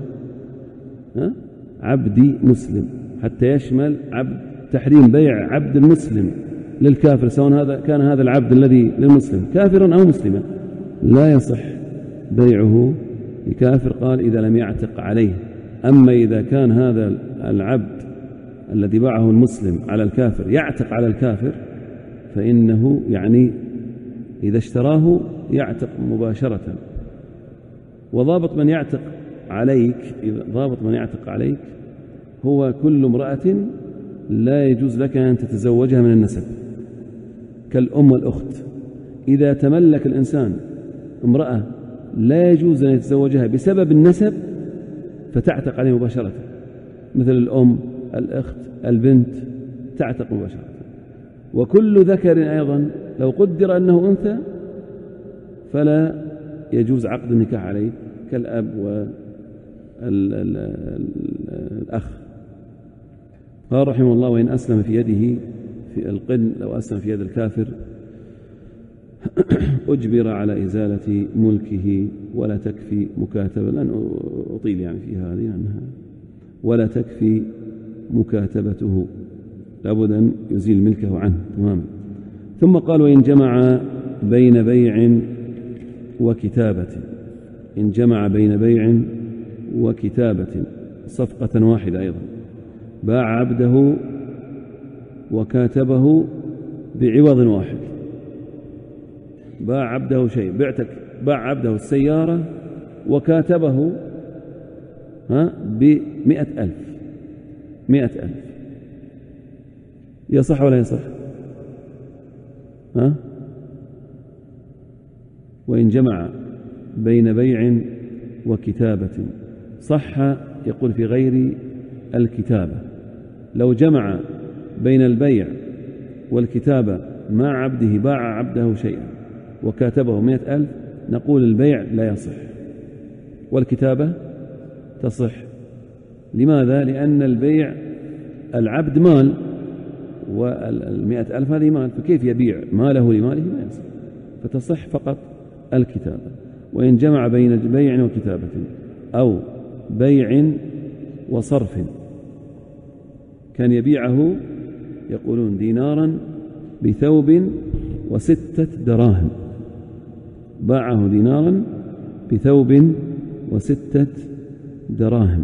عبد مسلم، حتى يشمل تحريم بيع عبد المسلم للكافر، سواء كان هذا العبد الذي للمسلم كافرا أو مسلما. لا يصح بيعه لكافر. قال: إذا لم يعتق عليه. أما إذا كان هذا العبد الذي باعه المسلم على الكافر يعتق على الكافر فإنه إذا اشتراه يعتق مباشرة. وضابط من يعتق عليك هو كل امرأة لا يجوز لك أن تتزوجها من النسب، كالأم والأخت. إذا تملك الإنسان امرأة لا يجوز أن يتزوجها بسبب النسب فتعتق عليه مباشرة، مثل الأم، الأخت، البنت، تعتق مباشرة. وكل ذكر أيضا لو قدر أنه أنثى فلا يجوز عقد النكاح عليه، كالأب الأخ. قال رحمه الله: وإن أسلم في يده في القن، لو أسلم في يد الكافر أجبر على إزالة ملكه ولا تكفي مكاتبة، لن أطيل يعني في هذه لأنها ولا تكفي مكاتبته، لابد أن يزيل ملكه عنه تماما. ثم قال: وإن جمع بين بيع وكتابة، إن جمع بين بيع وكتابة صفقة واحدة أيضا، باع عبده وكاتبه بعوض واحد، باع عبده شيء، باع عبده السيارة وكاتبه ب100,000، 100,000، يصح ولا يصح؟ وإن جمع بين بيع وكتابة صح، يقول في غير الكتابة. لو جمع بين البيع والكتابة مع عبده، باع عبده شيئا وكاتبه 100,000، نقول البيع لا يصح والكتابة تصح. لماذا؟ لأن البيع العبد مال وال100,000 هذه مال، فكيف يبيع ماله لماله؟ ما يصح، فتصح فقط الكتابة. وإن جمع بين بيع وكتابة أو بيع وصرف، كان يبيعه يقولون دينارا بثوب و6 دراهم، باعه دينارا بثوب و6 دراهم،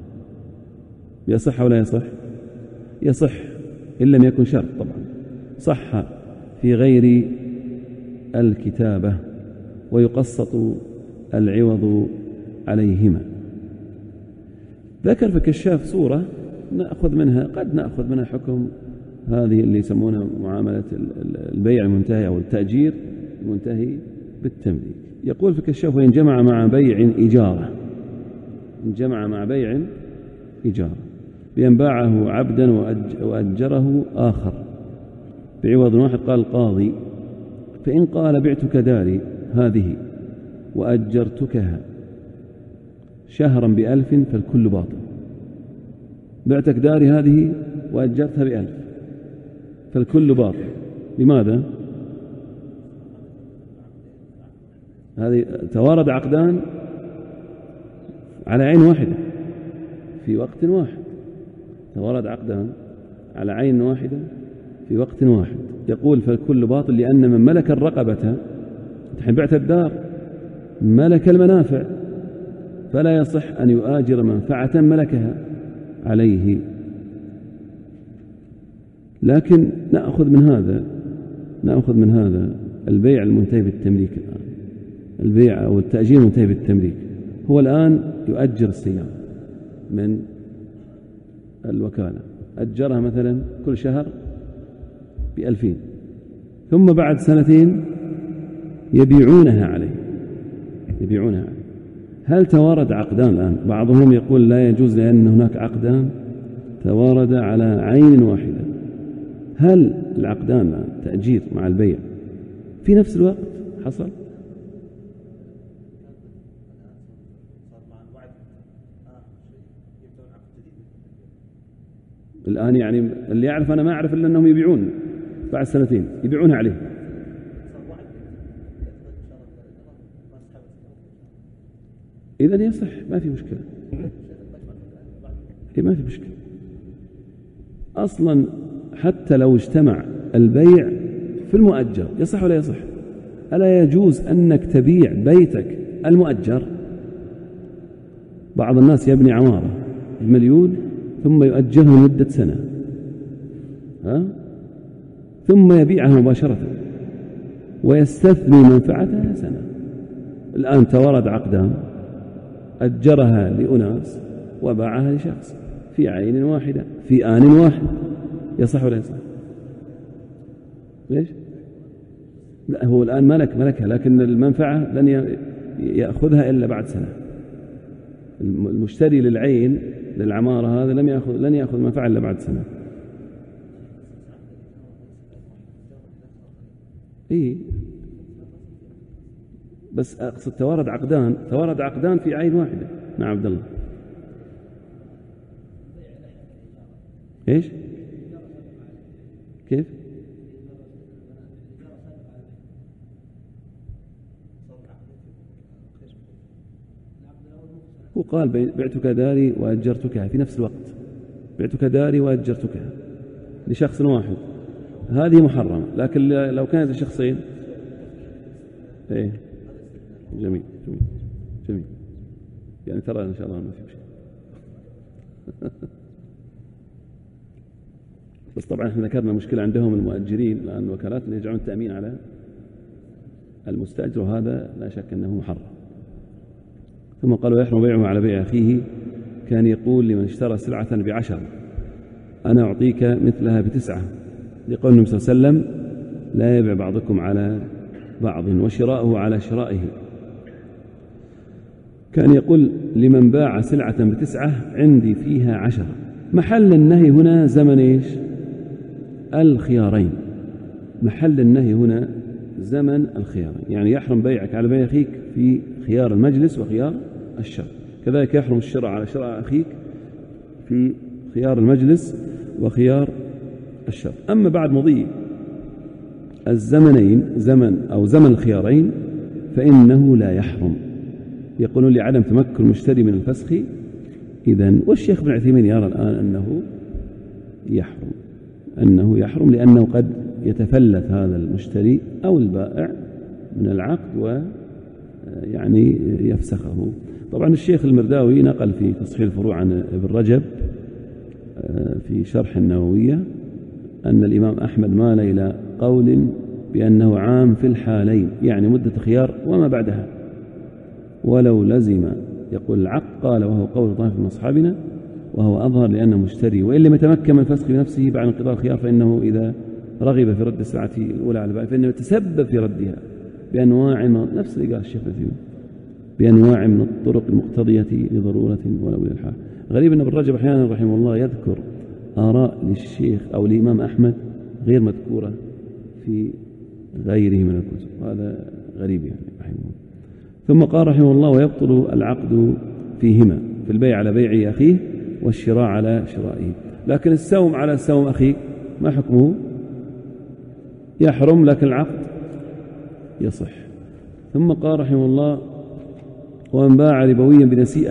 يصح ولا يصح؟ يصح إن لم يكن شرط طبعا، صح في غير الكتابة ويقسط العوض عليهما. ذكر في كشاف صورة نأخذ منها، قد نأخذ منها حكم هذه اللي يسمونها معاملة البيع المنتهي أو التأجير المنتهي بالتمليك. يقول في كشاف: وإن جمع مع بيع إجارة، إن جمع مع بيع إجارة بأن باعه عبدا وأجره آخر بعوض واحد، قال القاضي: فإن قال بعتك داري هذه وأجرتكها شهرا ب1,000 فالكل باطل. بعتك داري هذه وأجرتها ب1,000 فالكل باطل. لماذا؟ هذه توارد عقدان على عين واحدة في وقت واحد، توارد عقدان على عين واحدة في وقت واحد. يقول فالكل باطل، لأن من ملك الرقبة، الحين بعت الدار، ملك المنافع، فلا يصح أن يؤاجر منفعة ملكها عليه. لكن نأخذ من هذا البيع المنتهي بالتمليك الآن، البيع أو التأجير المنتهي بالتمليك، هو الآن يؤجر السيارة من الوكالة، أجرها مثلا كل شهر ب2,000، ثم بعد 2 يبيعونها عليه. هل توارد عقدان الآن؟ بعضهم يقول لا يجوز لأن هناك عقدان توارد على عين واحدة. هل العقدان الآن تأجير مع البيع في نفس الوقت حصل؟ الآن يعني اللي يعرف، أنا ما أعرف إلا أنهم يبيعون بعد 2 يبيعونها عليه. إذن يصح، ما في مشكلة، ما في مشكلة أصلا. حتى لو اجتمع البيع في المؤجر يصح ولا يصح؟ ألا يجوز أنك تبيع بيتك المؤجر؟ بعض الناس يبني عمارة ب1,000,000 ثم يؤجرها مدة سنة، ثم يبيعها مباشرة ويستثني منفعتها سنة. الآن توارد عقدان، أجرها لأناس وباعها لشخص في عين واحدة في آن واحد، يصح ولا يصح؟ ليش؟ لا، هو الآن ملكها، لكن المنفعة لن يأخذها إلا بعد سنة. المشتري للعين للعمارة هذا لن يأخذ منفعة إلا بعد سنة. بس أقصد توارد عقدان في عين واحدة. نعم عبد الله. إيش؟ كيف؟ هو قال بعتك داري وأجرتكها في نفس الوقت، بعتك داري وأجرتكها لشخص واحد، هذه محرمة. لكن لو كانت لشخصين إيه جميل جميل جميل، يعني ترى إن شاء الله ما في شيء. بس طبعا احنا ذكرنا مشكلة عندهم المؤجرين، لأن الوكالات يجعلون التأمين على المستأجر، وهذا لا شك أنه محرم. ثم قالوا يحرم بيعه على بيع أخيه. كان يقول لمن اشترى سلعة ب10 أنا أعطيك مثلها ب9، لقول النبي صلى الله عليه وسلم لا يبيع بعضكم على بعض وشراؤه على شرائه. كان يقول لمن باع سلعة ب9 عندي فيها 10. محل النهي هنا زمن إيش؟ الخيارين. محل النهي هنا زمن الخيارين، يعني يحرم بيعك على بيع أخيك في خيار المجلس وخيار الشراء، كذلك يحرم الشراء على شراء أخيك في خيار المجلس وخيار الشراء. أما بعد مضي الزمنين زمن الخيارين فإنه لا يحرم. يقولون لعدم تمكن المشتري من الفسخ. إذن والشيخ ابن عثيمين يرى الآن أنه يحرم لأنه قد يتفلت هذا المشتري أو البائع من العقد ويعني يفسخه. طبعا الشيخ المرداوي نقل في تصحيح الفروع عن ابن رجب في شرح النووية أن الإمام أحمد مال إلى قول بأنه عام في الحالين، يعني مدة خيار وما بعدها، ولو لزم يقول العقد. قال وهو قول طائفة من أصحابنا وهو أظهر لأنه مشتري، وإن لم يتمكن من الفسخ بنفسه بعد انقضاء الخيار فإنه إذا رغب في رد السلعة الأولى على البائع فإنه يتسبب في ردها بأنواع نفس اللي قال الشيخ مثيم بأنواع من الطرق المقتضية لضرورة ولو للحال. غريب أن ابن رجب أحيانا رحمه الله يذكر آراء للشيخ أو الإمام أحمد غير مذكورة في غيره من الكتب، هذا غريب يعني رحمه الله. ثم قال رحمه الله ويبطل العقد فيهما، في البيع على بيع أخيه والشراء على شرائه. لكن السوم على سوم أخيه ما حكمه؟ يحرم لكن العقد يصح. ثم قال رحمه الله ومن باع ربويا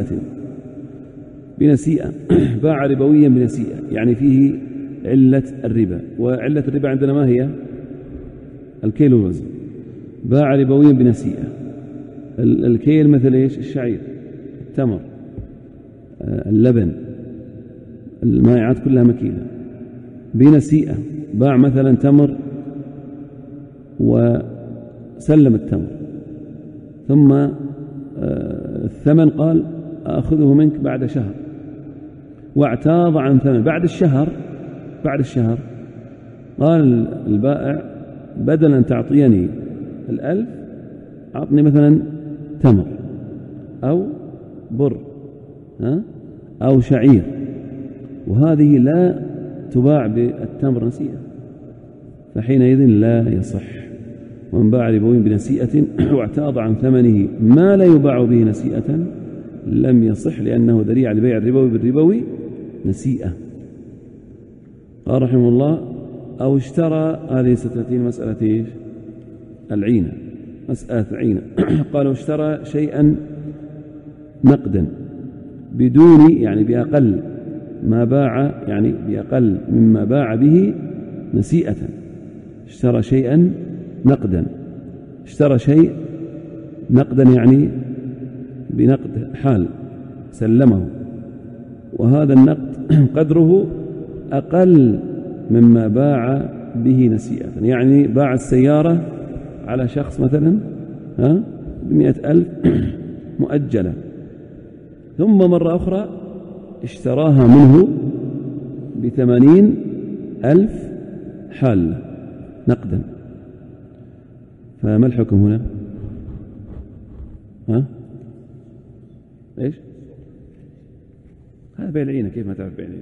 بنسيئة باع ربويا بنسيئة، يعني فيه علة الربا، وعلة الربا عندنا ما هي؟ الكيل والوزن. باع ربويا بنسيئة، الكيل مثل إيش؟ الشعير، التمر، اللبن، المائعات كلها مكيلة. بنسيئة باع مثلا تمر وسلم التمر، ثم الثمن قال أخذه منك بعد شهر، واعتاض عن ثمن بعد الشهر قال البائع بدل أن تعطيني 1000 أعطني مثلا تمر أو بر أو شعير، وهذه لا تباع بالتمر نسيئة، فحينئذ لا يصح. ومن باع ربوي بنسيئة واعتاض عن ثمنه ما لا يباع به نسيئة لم يصح، لأنه ذريعة لبيع الربوي بالربوي نسيئة. قال رحمه الله أو اشترى، هذه ستأتي مسألة إيش؟ العينة، مسألة العينة. قالوا اشترى شيئا نقدا بدون، يعني بأقل ما باع، يعني بأقل مما باع به نسيئة. اشترى شيئا نقدا، اشترى شيء نقدا يعني بنقد حال سلمه، وهذا النقد قدره أقل مما باع به نسيئة، يعني باع السيارة على شخص مثلا 100,000 مؤجلة، ثم مرة أخرى اشتراها منه ب80,000 حالة نقدا، فما الحكم هنا؟ إيش؟ هذا بيع العينة، كيف ما تعرف بيع العينة؟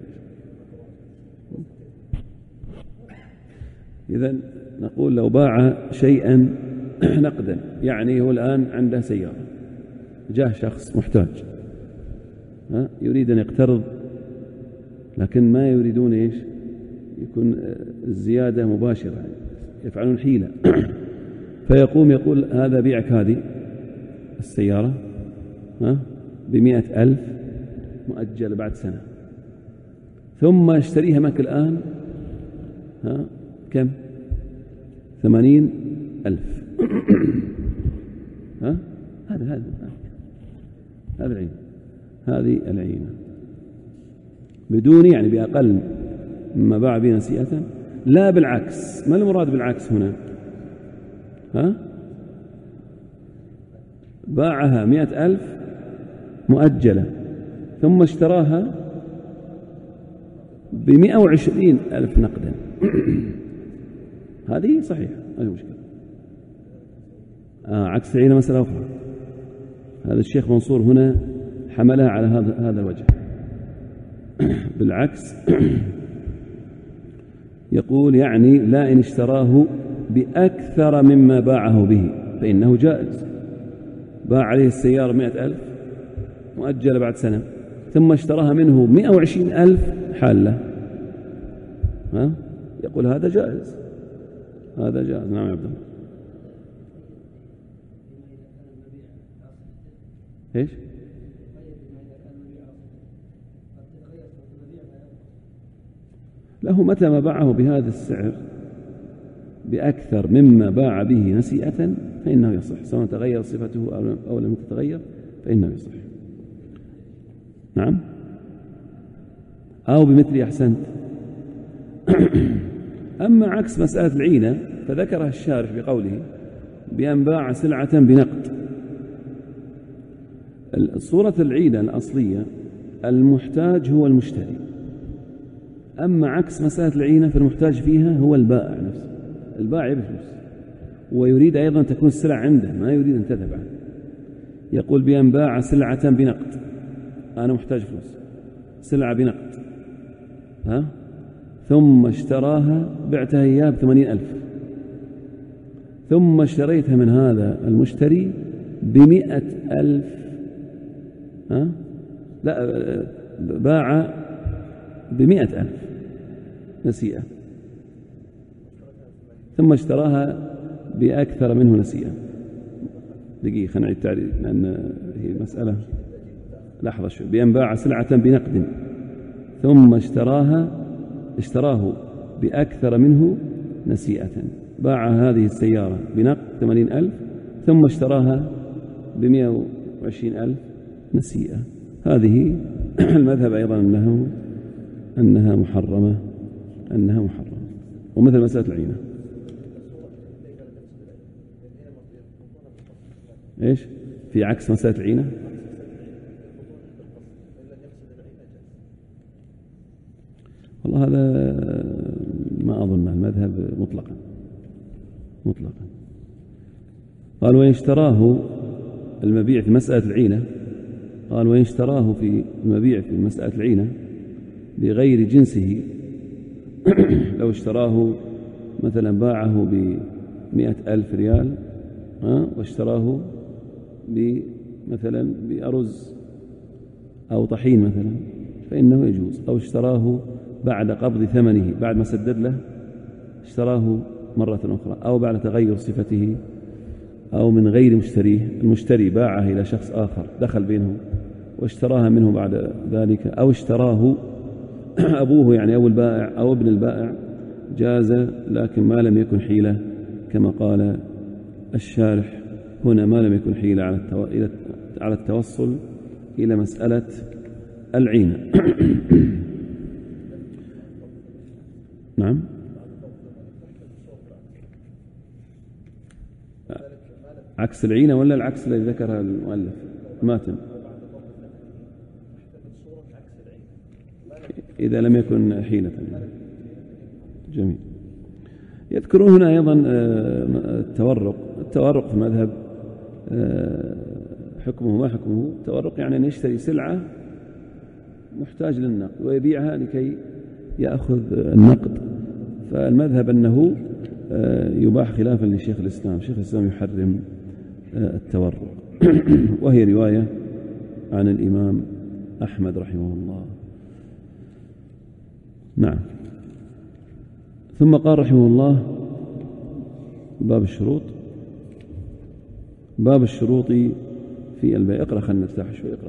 إذن نقول لو باع شيئا نقدا، يعني هو الآن عنده سيارة، جاء شخص محتاج يريد أن يقترض لكن ما يريدون إيش يكون الزيادة مباشرة، يفعلون حيلة. فيقوم يقول هذا بيعك هذه السيارة ب100,000 مؤجل بعد سنة، ثم اشتريها منك الآن كم؟ 80,000. هذا العين، هذه العينة بدون يعني بأقل مما باع به نسيئة، لا بالعكس. ما المراد بالعكس هنا؟ باعها 100,000 مؤجلة ثم اشتراها ب120,000 نقدا. هذه صحيح، ما في مشكلة. عكس العينة مسألة أخرى. هذا الشيخ منصور هنا حملها على هذا الوجه. بالعكس يقول يعني لا إن اشتراه بأكثر مما باعه به فإنه جائز. باع عليه السيارة 100,000 مؤجلة بعد سنة، ثم اشتراها منه 120,000 حالة، يقول هذا جائز، هذا جائز. نعم يا عبد الله. ايش؟ له متى ما باعه بهذا السعر بأكثر مما باع به نسيئة فإنه يصح، سواء تغير صفته أو لم تتغير فإنه يصح. نعم، أو بمثل أحسنت. أما عكس مسألة العينة فذكرها الشارح بقوله بأن باع سلعة بنقد. صورة العينة الأصلية المحتاج هو المشتري، أما عكس مسألة العينة فالمحتاج فيها هو البائع نفسه. البائع بفلوس ويريد أيضا تكون السلع عنده، ما يريد أن تذهب عنه. يقول بأن باع سلعة بنقد، أنا محتاج فلوس، سلعة بنقد ثم اشتراها، بعتها إياه ب80,000، ثم اشتريتها من هذا المشتري ب100,000. لا، باع ب100,000 نسيئة، ثم اشتراها بأكثر منه نسيئة. دقيقة خلينا نعيد التعريف لأن هي مسألة. لحظة شوي. بأن باع سلعة بنقد ثم اشتراه بأكثر منه نسيئة. باع هذه السيارة بنقد 80,000 ثم اشتراها ب120,000 نسيئة. هذه المذهب أيضا أنها محرمة، ومثل مسألة العينة. إيش في عكس مسألة العينة؟ والله هذا ما أظن المذهب مطلقا. قال وإن اشتراه المبيع في مسألة العينة، قال وإن اشتراه في المبيع في مسألة العينة بغير جنسه، لو اشتراه مثلا باعه ب100,000 ريال واشتراه مثلا بأرز أو طحين مثلا فإنه يجوز. أو اشتراه بعد قبض ثمنه، بعد ما سدد له اشتراه مرة أخرى، أو بعد تغير صفته، أو من غير مشتريه، المشتري باعه إلى شخص آخر دخل بينه واشتراها منه بعد ذلك، أو اشتراه أبوه يعني أو البائع أو ابن البائع، جاز، لكن ما لم يكن حيلة كما قال الشارح هنا، ما لم يكن حيلة على التوصل إلى مسألة العينة. نعم، عكس العينة ولا العكس الذي ذكرها المؤلف ماتن؟ إذا لم يكن حيلة. جميل. يذكرون هنا أيضا التورق في المذهب حكمه ما حكمه؟ التورق يعني أن يشتري سلعة محتاج للنقد ويبيعها لكي يأخذ النقد. فالمذهب أنه يباح خلافا لشيخ الإسلام. شيخ الإسلام يحرم التورق، وهي رواية عن الإمام أحمد رحمه الله. نعم. ثم قال رحمه الله باب الشروط. باب الشروط في البيع. اقرأ، خلنا نرتاح شوي. اقرأ.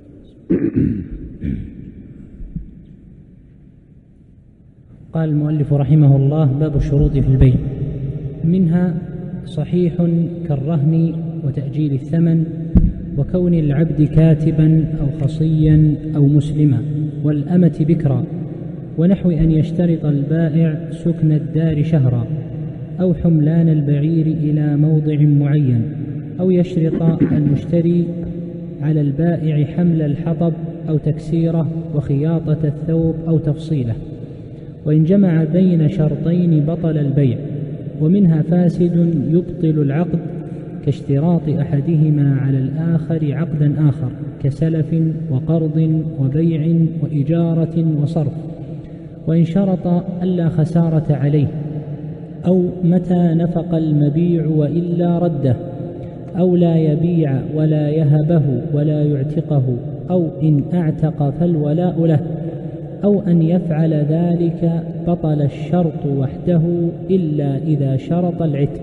قال المؤلف رحمه الله: باب الشروط في البيع. منها صحيح كالرهن وتأجيل الثمن، وكون العبد كاتبا أو خصيا أو مسلما، والأمة بكرا، ونحو أن يشترط البائع سكن الدار شهرا، أو حملان البعير إلى موضع معين، أو يشرط المشتري على البائع حمل الحطب أو تكسيره وخياطة الثوب أو تفصيله. وإن جمع بين شرطين بطل البيع. ومنها فاسد يبطل العقد، كاشتراط أحدهما على الآخر عقدا آخر، كسلف وقرض وبيع وإجارة وصرف. وإن شرط ألا خسارة عليه، أو متى نفق المبيع وإلا رده، أو لا يبيع ولا يهبه ولا يعتقه، أو إن أعتق فالولاء له، أو أن يفعل ذلك بطل الشرط وحده إلا إذا شرط العتق.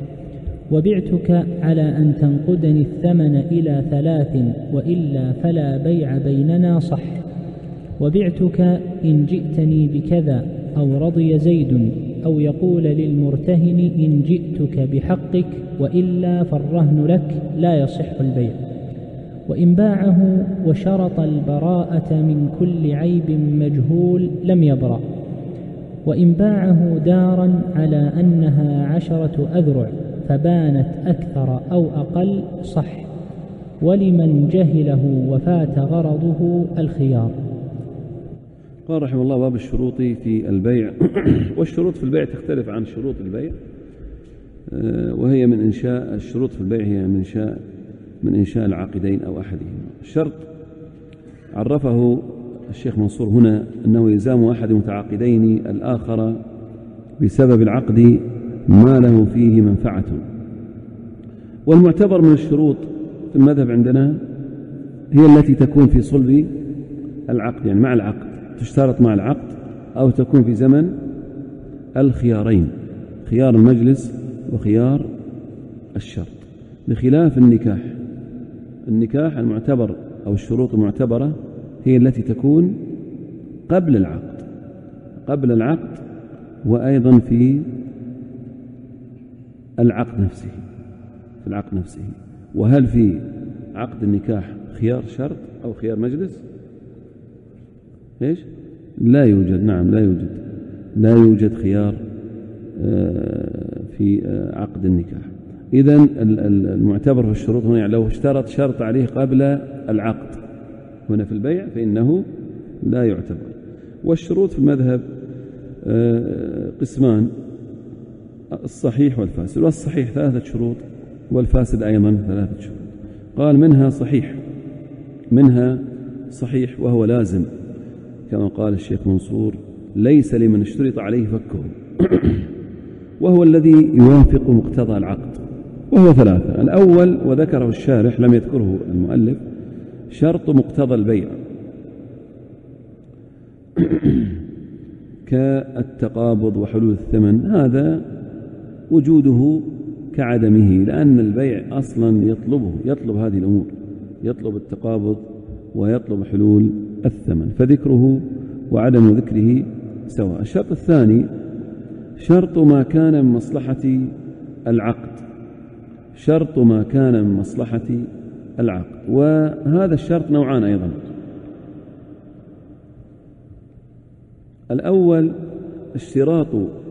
وبعتك على أن تنقدني الثمن إلى 3 وإلا فلا بيع بيننا صح. وبعتك إن جئتني بكذا، أو رضي زيد، أو يقول للمرتهن إن جئتك بحقك وإلا فالرهن لك، لا يصح البيع. وإن باعه وشرط البراءة من كل عيب مجهول لم يبرأ. وإن باعه دارا على أنها 10 أذرع فبانت أكثر أو أقل صح. ولمن جهله وفات غرضه الخيار. قال رحمه الله: باب الشروط في البيع. والشروط في البيع تختلف عن شروط البيع، وهي من إنشاء الشروط في البيع هي من إنشاء العاقدين أو أحدهما. الشرط عرفه الشيخ منصور هنا أنه يلزم أحد المتعاقدين الآخر بسبب العقد ما له فيه منفعة. والمعتبر من الشروط في المذهب عندنا هي التي تكون في صلب العقد، يعني مع العقد، تشترط مع العقد، أو تكون في زمن الخيارين، خيار المجلس وخيار الشرط، بخلاف النكاح. النكاح المعتبر أو الشروط المعتبرة هي التي تكون قبل العقد وأيضا في العقد نفسه. وهل في عقد النكاح خيار شرط أو خيار مجلس؟ إيش؟ لا يوجد. نعم، لا يوجد خيار في عقد النكاح. إذن المعتبر في الشروط هنا، لو اشترط شرط عليه قبل العقد هنا في البيع فإنه لا يعتبر. والشروط في المذهب قسمان: الصحيح والفاسد. والصحيح 3 شروط، والفاسد أيضا 3 شروط. قال: منها صحيح وهو لازم، كما قال الشيخ منصور: ليس لمن اشترط عليه فكه، وهو الذي يوافق مقتضى العقد، وهو 3. الأول وذكره الشارح لم يذكره المؤلف: شرط مقتضى البيع كالتقابض وحلول الثمن، هذا وجوده كعدمه، لأن البيع أصلا يطلب هذه الأمور، يطلب التقابض ويطلب حلول الثمن، فذكره وعدم ذكره سواء. الشرط الثاني شرط ما كان من مصلحة العقد، وهذا الشرط نوعان أيضا. الأول اشتراط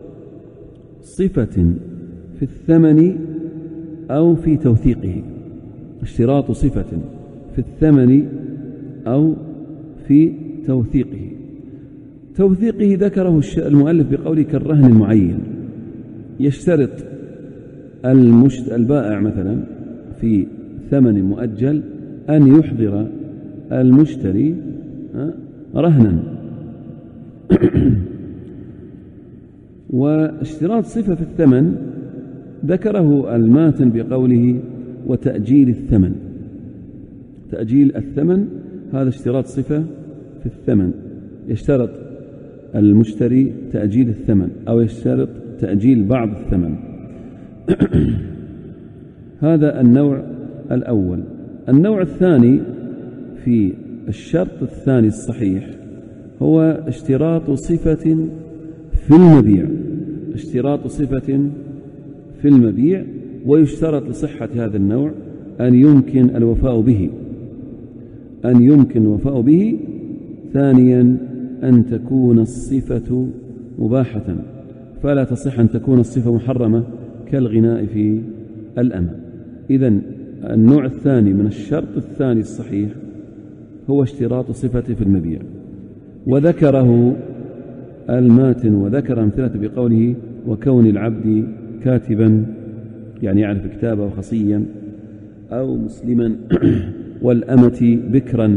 صفة في الثمن أو في توثيقه، اشتراط صفة في الثمن أو في توثيقه. ذكره المؤلف بقوله كالرهن المعين، يشترط البائع مثلا في ثمن مؤجل أن يحضر المشتري رهنا. واشتراط صفة في الثمن ذكره الماتن بقوله وتأجيل الثمن. تأجيل الثمن هذا اشتراط صفة في الثمن، يشترط المشتري تأجيل الثمن أو يشترط تأجيل بعض الثمن. هذا النوع الأول. النوع الثاني في الشرط الثاني الصحيح هو اشتراط صفة في المبيع، اشتراط صفة في المبيع، ويشترط لصحة هذا النوع أن يمكن الوفاء به، ثانيا أن تكون الصفة مباحة، فلا تصح أن تكون الصفة محرمة كالغناء في الأمة. إذن النوع الثاني من الشرط الثاني الصحيح هو اشتراط صفة في المبيع، وذكره الماتن وذكر أمثلة بقوله: وكون العبد كاتبا، يعني يعرف كتابه خصيا، أو مسلما، والأمة بكرا.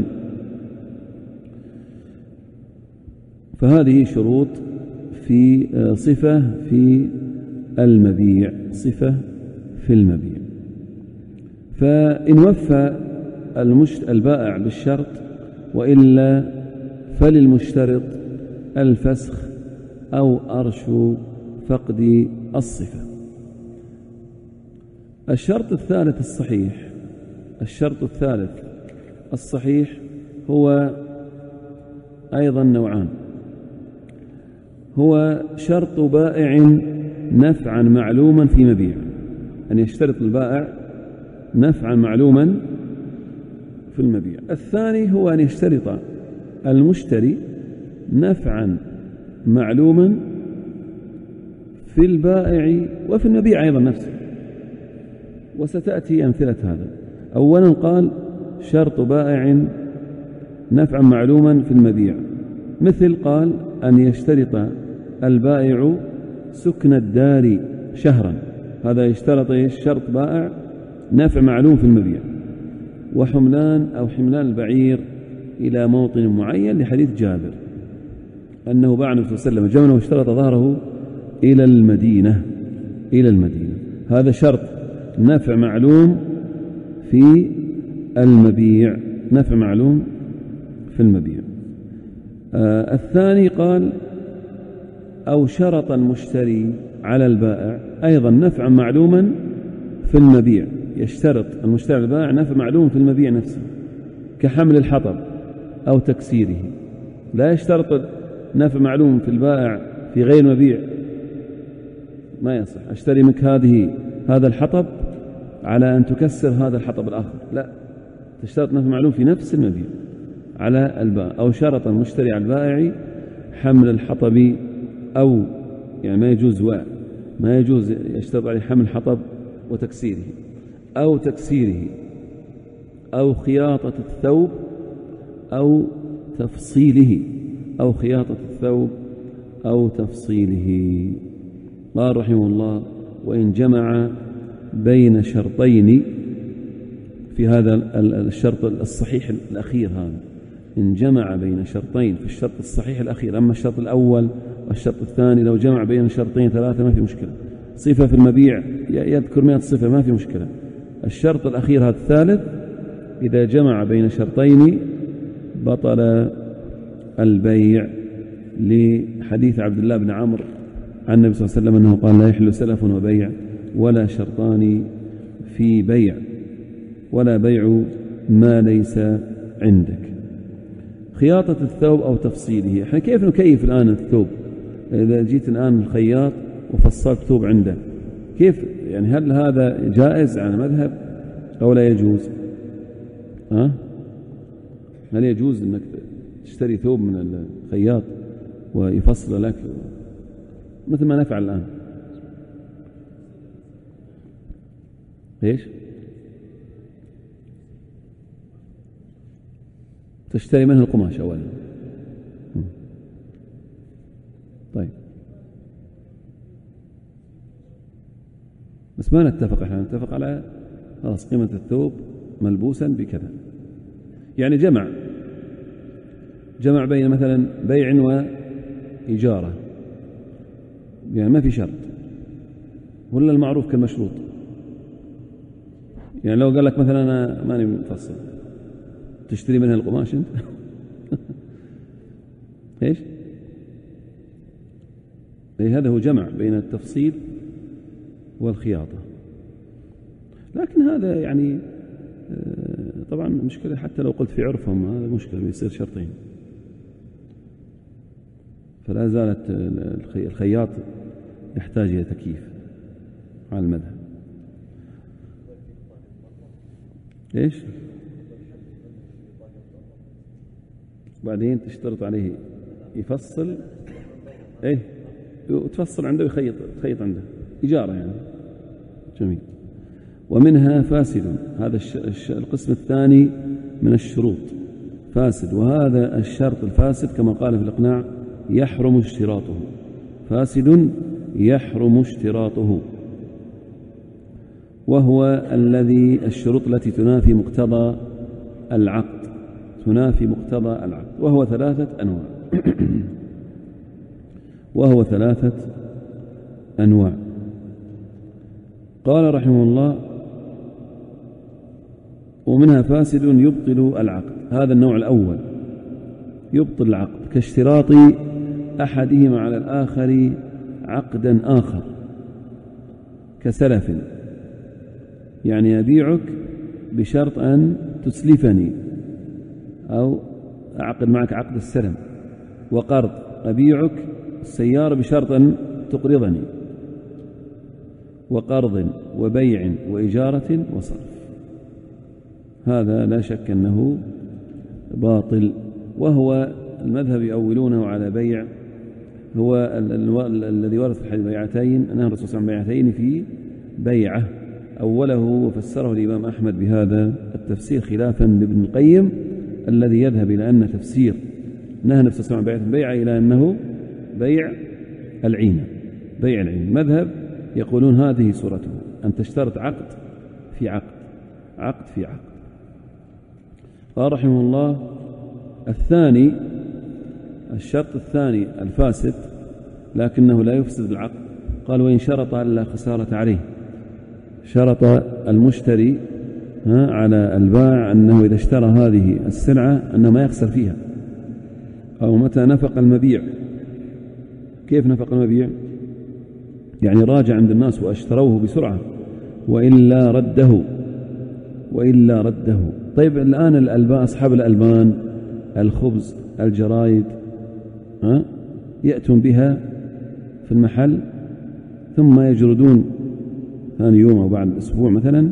فهذه شروط في صفة في المبيع، صفة في المبيع. فإن وفى البائع بالشرط وإلا فللمشترط الفسخ أو أرش فقد الصفة. الشرط الثالث الصحيح هو أيضا نوعان. هو شرط بائع نفعا معلوما في مبيع، أن يشترط البائع نفعا معلوما في المبيع. الثاني هو أن يشترط المشتري نفعا معلوما في البائع وفي المبيع أيضا نفسه، وستأتي أمثلة هذا. أولا قال: شرط بائع نفعا معلوما في المبيع، مثل قال: أن يشترط البائع سكن الدار شهرا، هذا يشترط شرط بائع نفع معلوم في المبيع. وحملان حملان البعير إلى موطن معين، لحديث جابر أنه باع النبي صلى الله عليه وسلم جملا واشترط ظهره إلى المدينة. هذا شرط نفع معلوم في المبيع، الثاني قال: أو شرط المشتري على البائع أيضا نفعا معلوما في المبيع، يشترط المشتري على البائع نفع معلوم في المبيع نفسه، كحمل الحطب أو تكسيره. لا يشترط نفع معلوم في البائع في غير المبيع، ما يصح. أشتري منك هذا الحطب على أن تكسر هذا الحطب الآخر، لا، تشترط نفع معلوم في نفس المبيع على البائع. أو شرط المشتري على البائع حمل الحطب، أو يعني ما يجوز يشترط عليه حمل الحطب وتكسيره، أو خياطة الثوب أو تفصيله، قال رحمه الله: وإن جمع بين شرطين في هذا الشرط الصحيح الأخير، هذا إن جمع بين شرطين في الشرط الصحيح الأخير. أما الشرط الأول والشرط الثاني لو جمع بين شرطين 3 ما في مشكلة. صفة في المبيع يذكر 100 صفة ما في مشكلة. الشرط الأخير هذا الثالث إذا جمع بين شرطين بطل البيع، لحديث عبد الله بن عمرو عن النبي صلى الله عليه وسلم أنه قال: لا يحل سلف وبيع ولا شرطان في بيع ولا بيع ما ليس عندك. خياطة الثوب أو تفصيله، احنا كيف نكيف الآن الثوب؟ إذا جيت الآن الخياط وفصلت ثوب عنده، كيف يعني؟ هل هذا جائز على مذهب أو لا يجوز؟ هل يجوز أنك تشتري ثوب من الخياط ويفصل لك مثل ما نفعل الآن؟ ايش؟ تشتري منه القماش أولا. طيب، بس ما نتفق، احنا نتفق على خلاص قيمة الثوب ملبوسا بكذا. يعني جمع بين مثلا بيع وإجارة، يعني ما في شرط، ولا المعروف كالمشروط. يعني لو قال لك مثلا أنا ماني مفصل، تشتري منها القماش أنت؟ إيش؟ هذا هو جمع بين التفصيل والخياطة. لكن هذا يعني طبعا مشكلة، حتى لو قلت في عرفهم هذا مشكلة، بيصير شرطين. فلا زالت الخياط يحتاج إلى تكييف على المذهب. إيش؟ بعدين تشترط عليه يفصل، إيه وتفصل عنده تخيط عنده إجارة يعني. جميل. ومنها فاسد، هذا القسم الثاني من الشروط فاسد، وهذا الشرط الفاسد كما قال في الإقناع يحرم اشتراطه، فاسد يحرم اشتراطه، وهو الشروط التي تنافي مقتضى العقد، تنافي مقتضى العقد، وهو 3 أنواع وهو 3 أنواع. قال رحمه الله: ومنها فاسد يبطل العقد، هذا النوع الأول يبطل العقد، كاشتراط أحدهما على الآخر عقدا آخر كسلف، يعني أبيعك بشرط أن تسلفني، أو أعقد معك عقد السلم، وقرض أبيعك السيارة بشرط أن تقرضني، وقرض وبيع وإجارة وصرف، هذا لا شك أنه باطل. وهو المذهب يؤولونه على بيع، هو الذي ورد في الحديث بيعتين، أنه الرسول صلى الله عليه وسلم بيعتين في بيعة، أوله وفسره الإمام أحمد بهذا التفسير خلافا لابن القيم الذي يذهب إلى أن تفسير نهى النبي صلى الله عليه وسلم بيع إلى أنه بيع العينة، بيع العينة. مذهب يقولون هذه صورته، أن تشترط عقد في عقد، عقد في عقد. قال رحمه الله: الثاني، الشرط الثاني الفاسد لكنه لا يفسد العقد، قال: وإن شرط ألا خسارة عليه، شرط المشتري على البائع أنه إذا اشترى هذه السلعة أنه ما يخسر فيها، أو متى نفق المبيع. كيف نفق المبيع؟ يعني راجع عند الناس واشتروه بسرعة، وإلا رده، وإلا رده. طيب الآن أصحاب الألبان، الخبز، الجرايد، يأتون بها في المحل ثم يجردون ثاني يوم أو بعد أسبوع مثلا،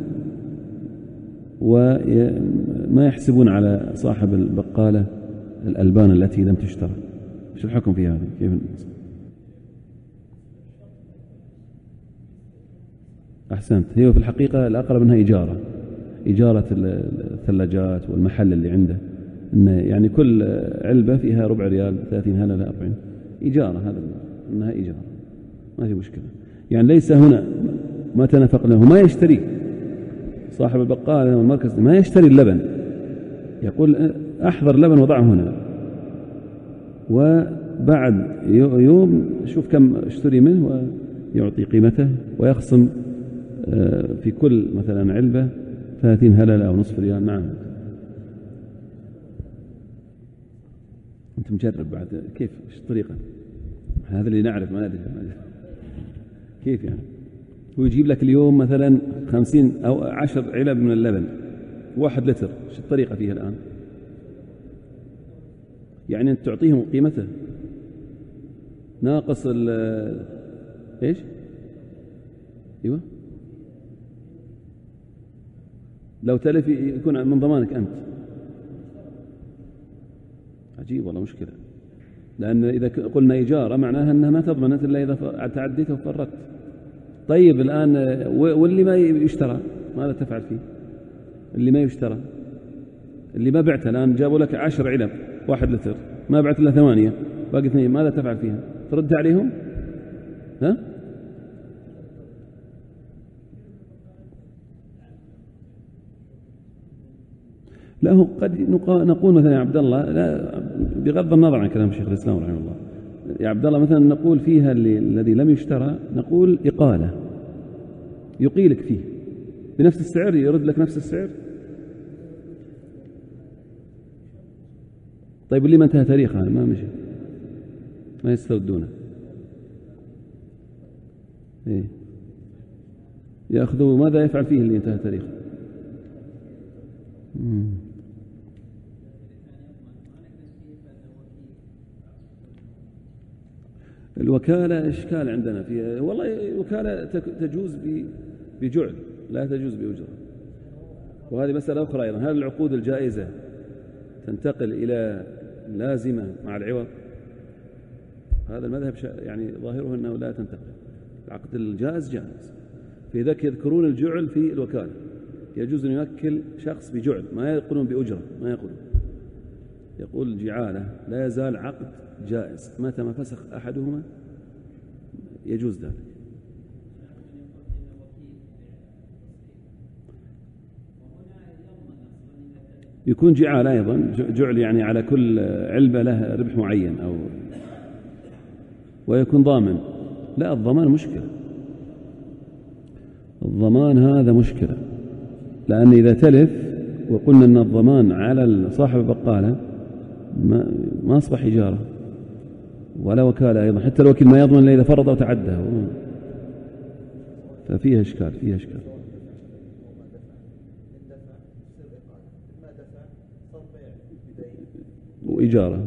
وما يحسبون على صاحب البقالة الألبان التي لم تشترى. شو الحكم في هذا؟ كيف؟ أحسنت. هي في الحقيقة الأقرب منها إجارة الثلاجات والمحل اللي عنده، إن يعني كل علبة فيها ربع ريال، 30 هللة، 40 إجارة، هذا إنها إجارة، ما في مشكلة. يعني ليس هنا ما تنفق له، ما يشتري صاحب البقالة والمركز، ما يشتري اللبن، يقول أحضر لبن وضعه هنا، وبعد يوم شوف كم اشتري منه ويعطي قيمته، ويخصم في كل مثلا علبة 30 هللة أو نصف ريال. نعم. أنت مجرب بعد، كيف؟ إيش الطريقة؟ هذا اللي نعرف، ما ندري كيف يعني. هو يجيب لك اليوم مثلا 50 أو 10 علب من اللبن 1 لتر، إيش الطريقة فيها الآن؟ يعني أنت تعطيهم قيمته ناقص إيش؟ أيوة، لو تلف يكون من ضمانك أنت. عجيب والله، مشكلة. لأن إذا قلنا إجارة معناها أنها ما تضمن أنت إلا إذا تعديت وفرطت. طيب الآن واللي ما يشترى ماذا تفعل فيه؟ اللي ما يشترى، اللي ما بعته، الآن جابوا لك 10 علب 1 لتر، ما بعت إلا 8، باقي 2، ماذا تفعل فيها؟ ترد عليهم؟ ها؟ له قد نقول مثلا يا عبد الله، لا بغض النظر عن كلام شيخ الإسلام رحمه الله، يا عبد الله مثلا نقول فيها الذي لم يشترى، نقول إقالة، يقيلك فيه بنفس السعر، يرد لك نفس السعر. طيب اللي ما انتهى تاريخها ما مشي، ما يستردونه. إيه؟ يأخذه ماذا يفعل فيه اللي انتهى تاريخه؟ الوكالة إشكال عندنا فيها، والله الوكالة تجوز بجعل لا تجوز بأجرة، وهذه مسألة أخرى أيضا. هل العقود الجائزة تنتقل إلى لازمة مع العوض؟ هذا المذهب يعني ظاهره أنه لا تنتقل. العقد الجائز جائز. في ذلك يذكرون الجعل في الوكالة، يجوز أن يوكل شخص بجعل، ما يقولون بأجرة، ما يقولون، يقول الجعالة لا يزال عقد جائز، متى ما فسخ أحدهما يجوز ذلك. يكون جعال أيضا، جعل يعني على كل علبة له ربح معين، أو ويكون ضامن. لا، الضمان مشكلة، الضمان هذا مشكلة، لأن إذا تلف وقلنا أن الضمان على صاحب البقالة ما أصبح إجارة ولا وكالة أيضا، حتى الوكيل ما يضمن إلا إذا فرط أو تعدى، ففيها إشكال، فيها إشكال. وإجارة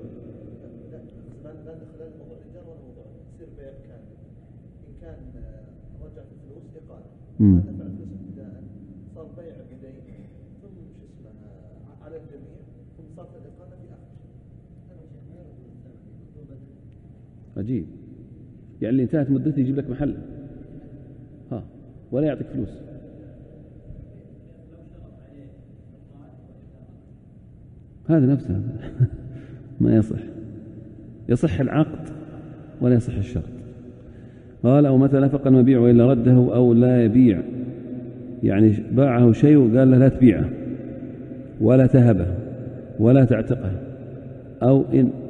صار بيع بدين ثم شو اسمه على الجميع ثم صارت الإقالة في آخر شيء. عجيب، يعني اللي انتهت مدته يجيب لك محل ولا يعطيك فلوس. هذا نفسه ما يصح العقد ولا يصح الشرط. قال أو متى نفق المبيع وإلا رده أو لا يبيع، يعني باعه شيء وقال له لا تبيعه ولا تهبه ولا تعتقه، أو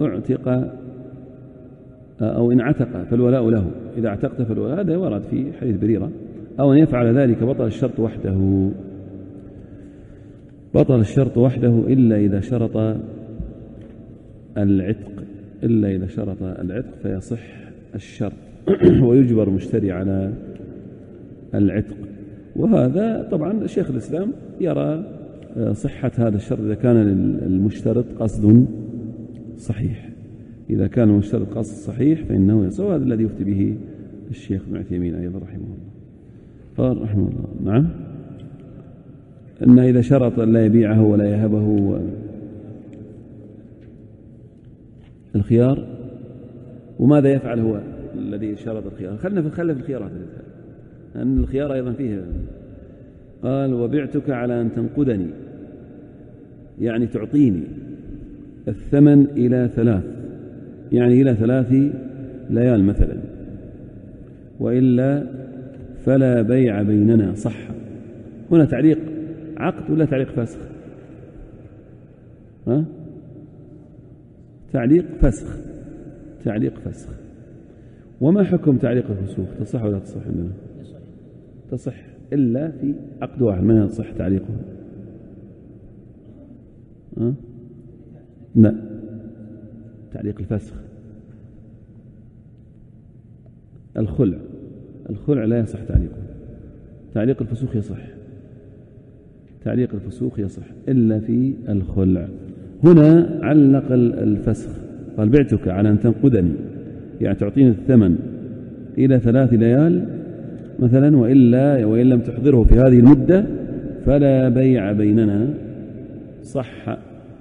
إن عتق فالولاء له، إذا اعتقت فالولاء، هذا ورد في حديث بريرة. أو أن يفعل ذلك بطل الشرط وحده، بطل الشرط وحده إلا إذا شرط العتق، إلا إذا شرط العتق فيصح الشرط ويجبر المشتري على العتق. وهذا طبعا شيخ الإسلام يرى صحة هذا الشرط إذا كان المشترط قصد صحيح. إذا كان المشترط قصد صحيح فإنه يصح، هذا الذي يفتي به الشيخ ابن عثيمين أيضا رحمه الله. قال رحمه الله نعم، أن إذا شرط لا يبيعه ولا يهبه الخيار. وماذا يفعل هو الذي شرط الخيار؟ خلنا في الخيارات، لأن الخيار أيضا فيه. قال وبعتك على أن تنقدني، يعني تعطيني الثمن إلى 3، يعني إلى 3 ليال مثلا، وإلا فلا بيع بيننا. صح. هنا تعليق عقد ولا تعليق فسخ؟ تعليق فسخ، تعليق فسخ. وما حكم تعليق الفسوخ؟ تصح ولا تصح عندنا؟ تصح إلا في عقد واحد، من يصح تعليقه؟ لا، تعليق الفسخ. الخلع لا يصح تعليقه. تعليق الفسوخ يصح، تعليق الفسوخ يصح إلا في الخلع. هنا علق الفسخ، قال بعتك على أن تنقدني، يعني تعطيني الثمن إلى 3 ليال مثلا، وإن لم تحضره في هذه المدة فلا بيع بيننا. صح.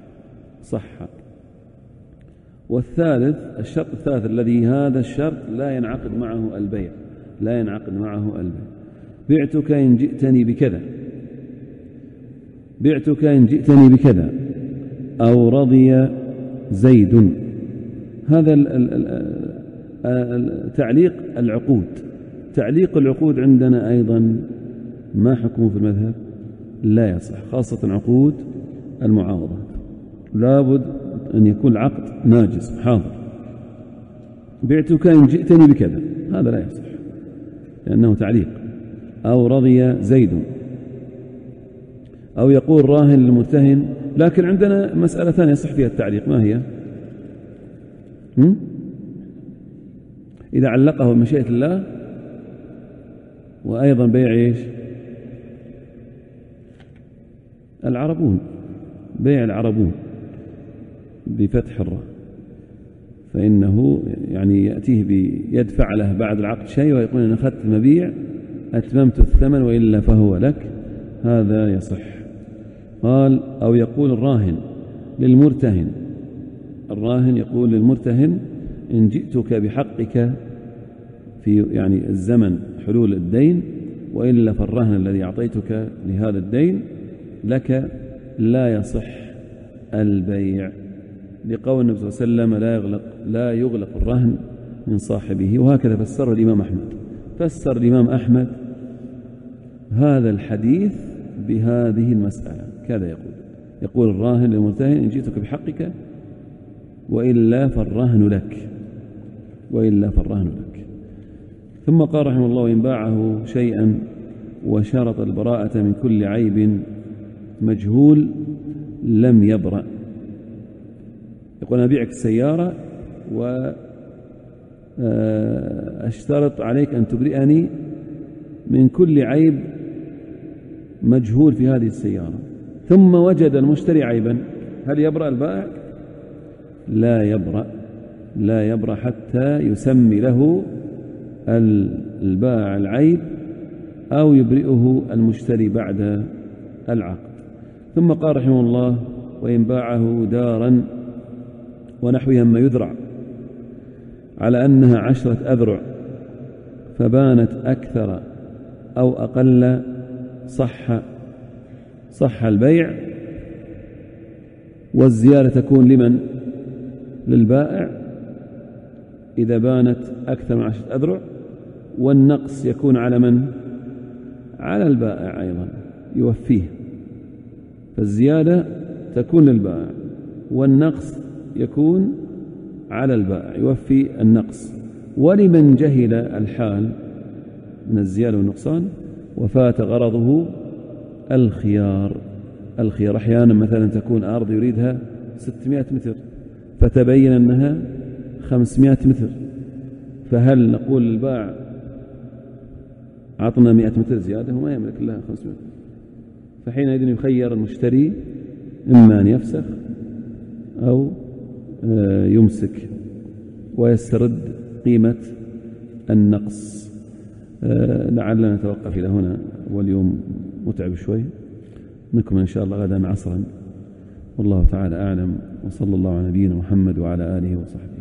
والثالث، الشرط الثالث الذي هذا الشرط لا ينعقد معه البيع، لا ينعقد معه البيع. بعتك إن جئتني بكذا، بعتك إن جئتني بكذا، أو رضي زيد. هذا تعليق العقود. تعليق العقود عندنا أيضا ما حكمه في المذهب؟ لا يصح، خاصة عقود المعاوضة، لابد أن يكون العقد ناجز حاضر. بعتك إن جئتني بكذا، هذا لا يصح لأنه تعليق. أو رضي زيد، أو يقول راهن للمرتهن. لكن عندنا مسألة ثانية يصح فيها التعليق، ما هي؟ إذا علقه بمشيئة الله وأيضا بيع إيش؟ العربون، بيع العربون بفتح الراء، فإنه يعني يأتيه بيدفع له بعد العقد شيء ويقول أنا أخذت المبيع أتممت الثمن وإلا فهو لك، هذا يصح. قال أو يقول الراهن للمرتهن، الراهن يقول للمرتهن إن جئتك بحقك في يعني الزمن حلول الدين وإلا فالرهن الذي أعطيتك لهذا الدين لك، لا يصح البيع، لقول النبي صلى الله عليه وسلم لا يغلق الرهن من صاحبه. وهكذا فسر الإمام أحمد، فسر الإمام أحمد هذا الحديث بهذه المسألة، كذا يقول الراهن للمرتهن إن جئتك بحقك وإلا فالرهن لك، وإلا فالرهن لك. ثم قال رحمه الله إن باعه شيئا وشرط البراءة من كل عيب مجهول لم يبرأ. يقول أنا أبيعك السيارة وأشترط عليك أن تبرئني من كل عيب مجهول في هذه السيارة، ثم وجد المشتري عيبا، هل يبرأ البائع؟ لا يبرأ حتى يسمي له البائع العيب أو يبرئه المشتري بعد العقد. ثم قال رحمه الله وإن باعه دارا ونحوها ما يذرع على أنها 10 أذرع فبانت أكثر أو أقل صح البيع، والزيادة تكون لمن؟ للبائع إذا بانت أكثر من 10 أذرع، والنقص يكون على من؟ على البائع أيضا يوفيه، فالزيادة تكون للبائع والنقص يكون على البائع يوفي النقص. ولمن جهل الحال من الزيادة والنقصان وفات غرضه الخيار أحيانا مثلا تكون أرض يريدها 600 متر فتبين أنها 500 متر، فهل نقول للبائع عطنا 100 متر زيادة وما يملك لها 500 متر؟ فحينئذ يخير المشتري إما أن يفسخ أو يمسك ويسترد قيمة النقص. لعلنا نتوقف إلى هنا، واليوم متعب شوي، نكمل إن شاء الله غدا عصرا، والله تعالى أعلم، وصلى الله على نبينا محمد وعلى آله وصحبه.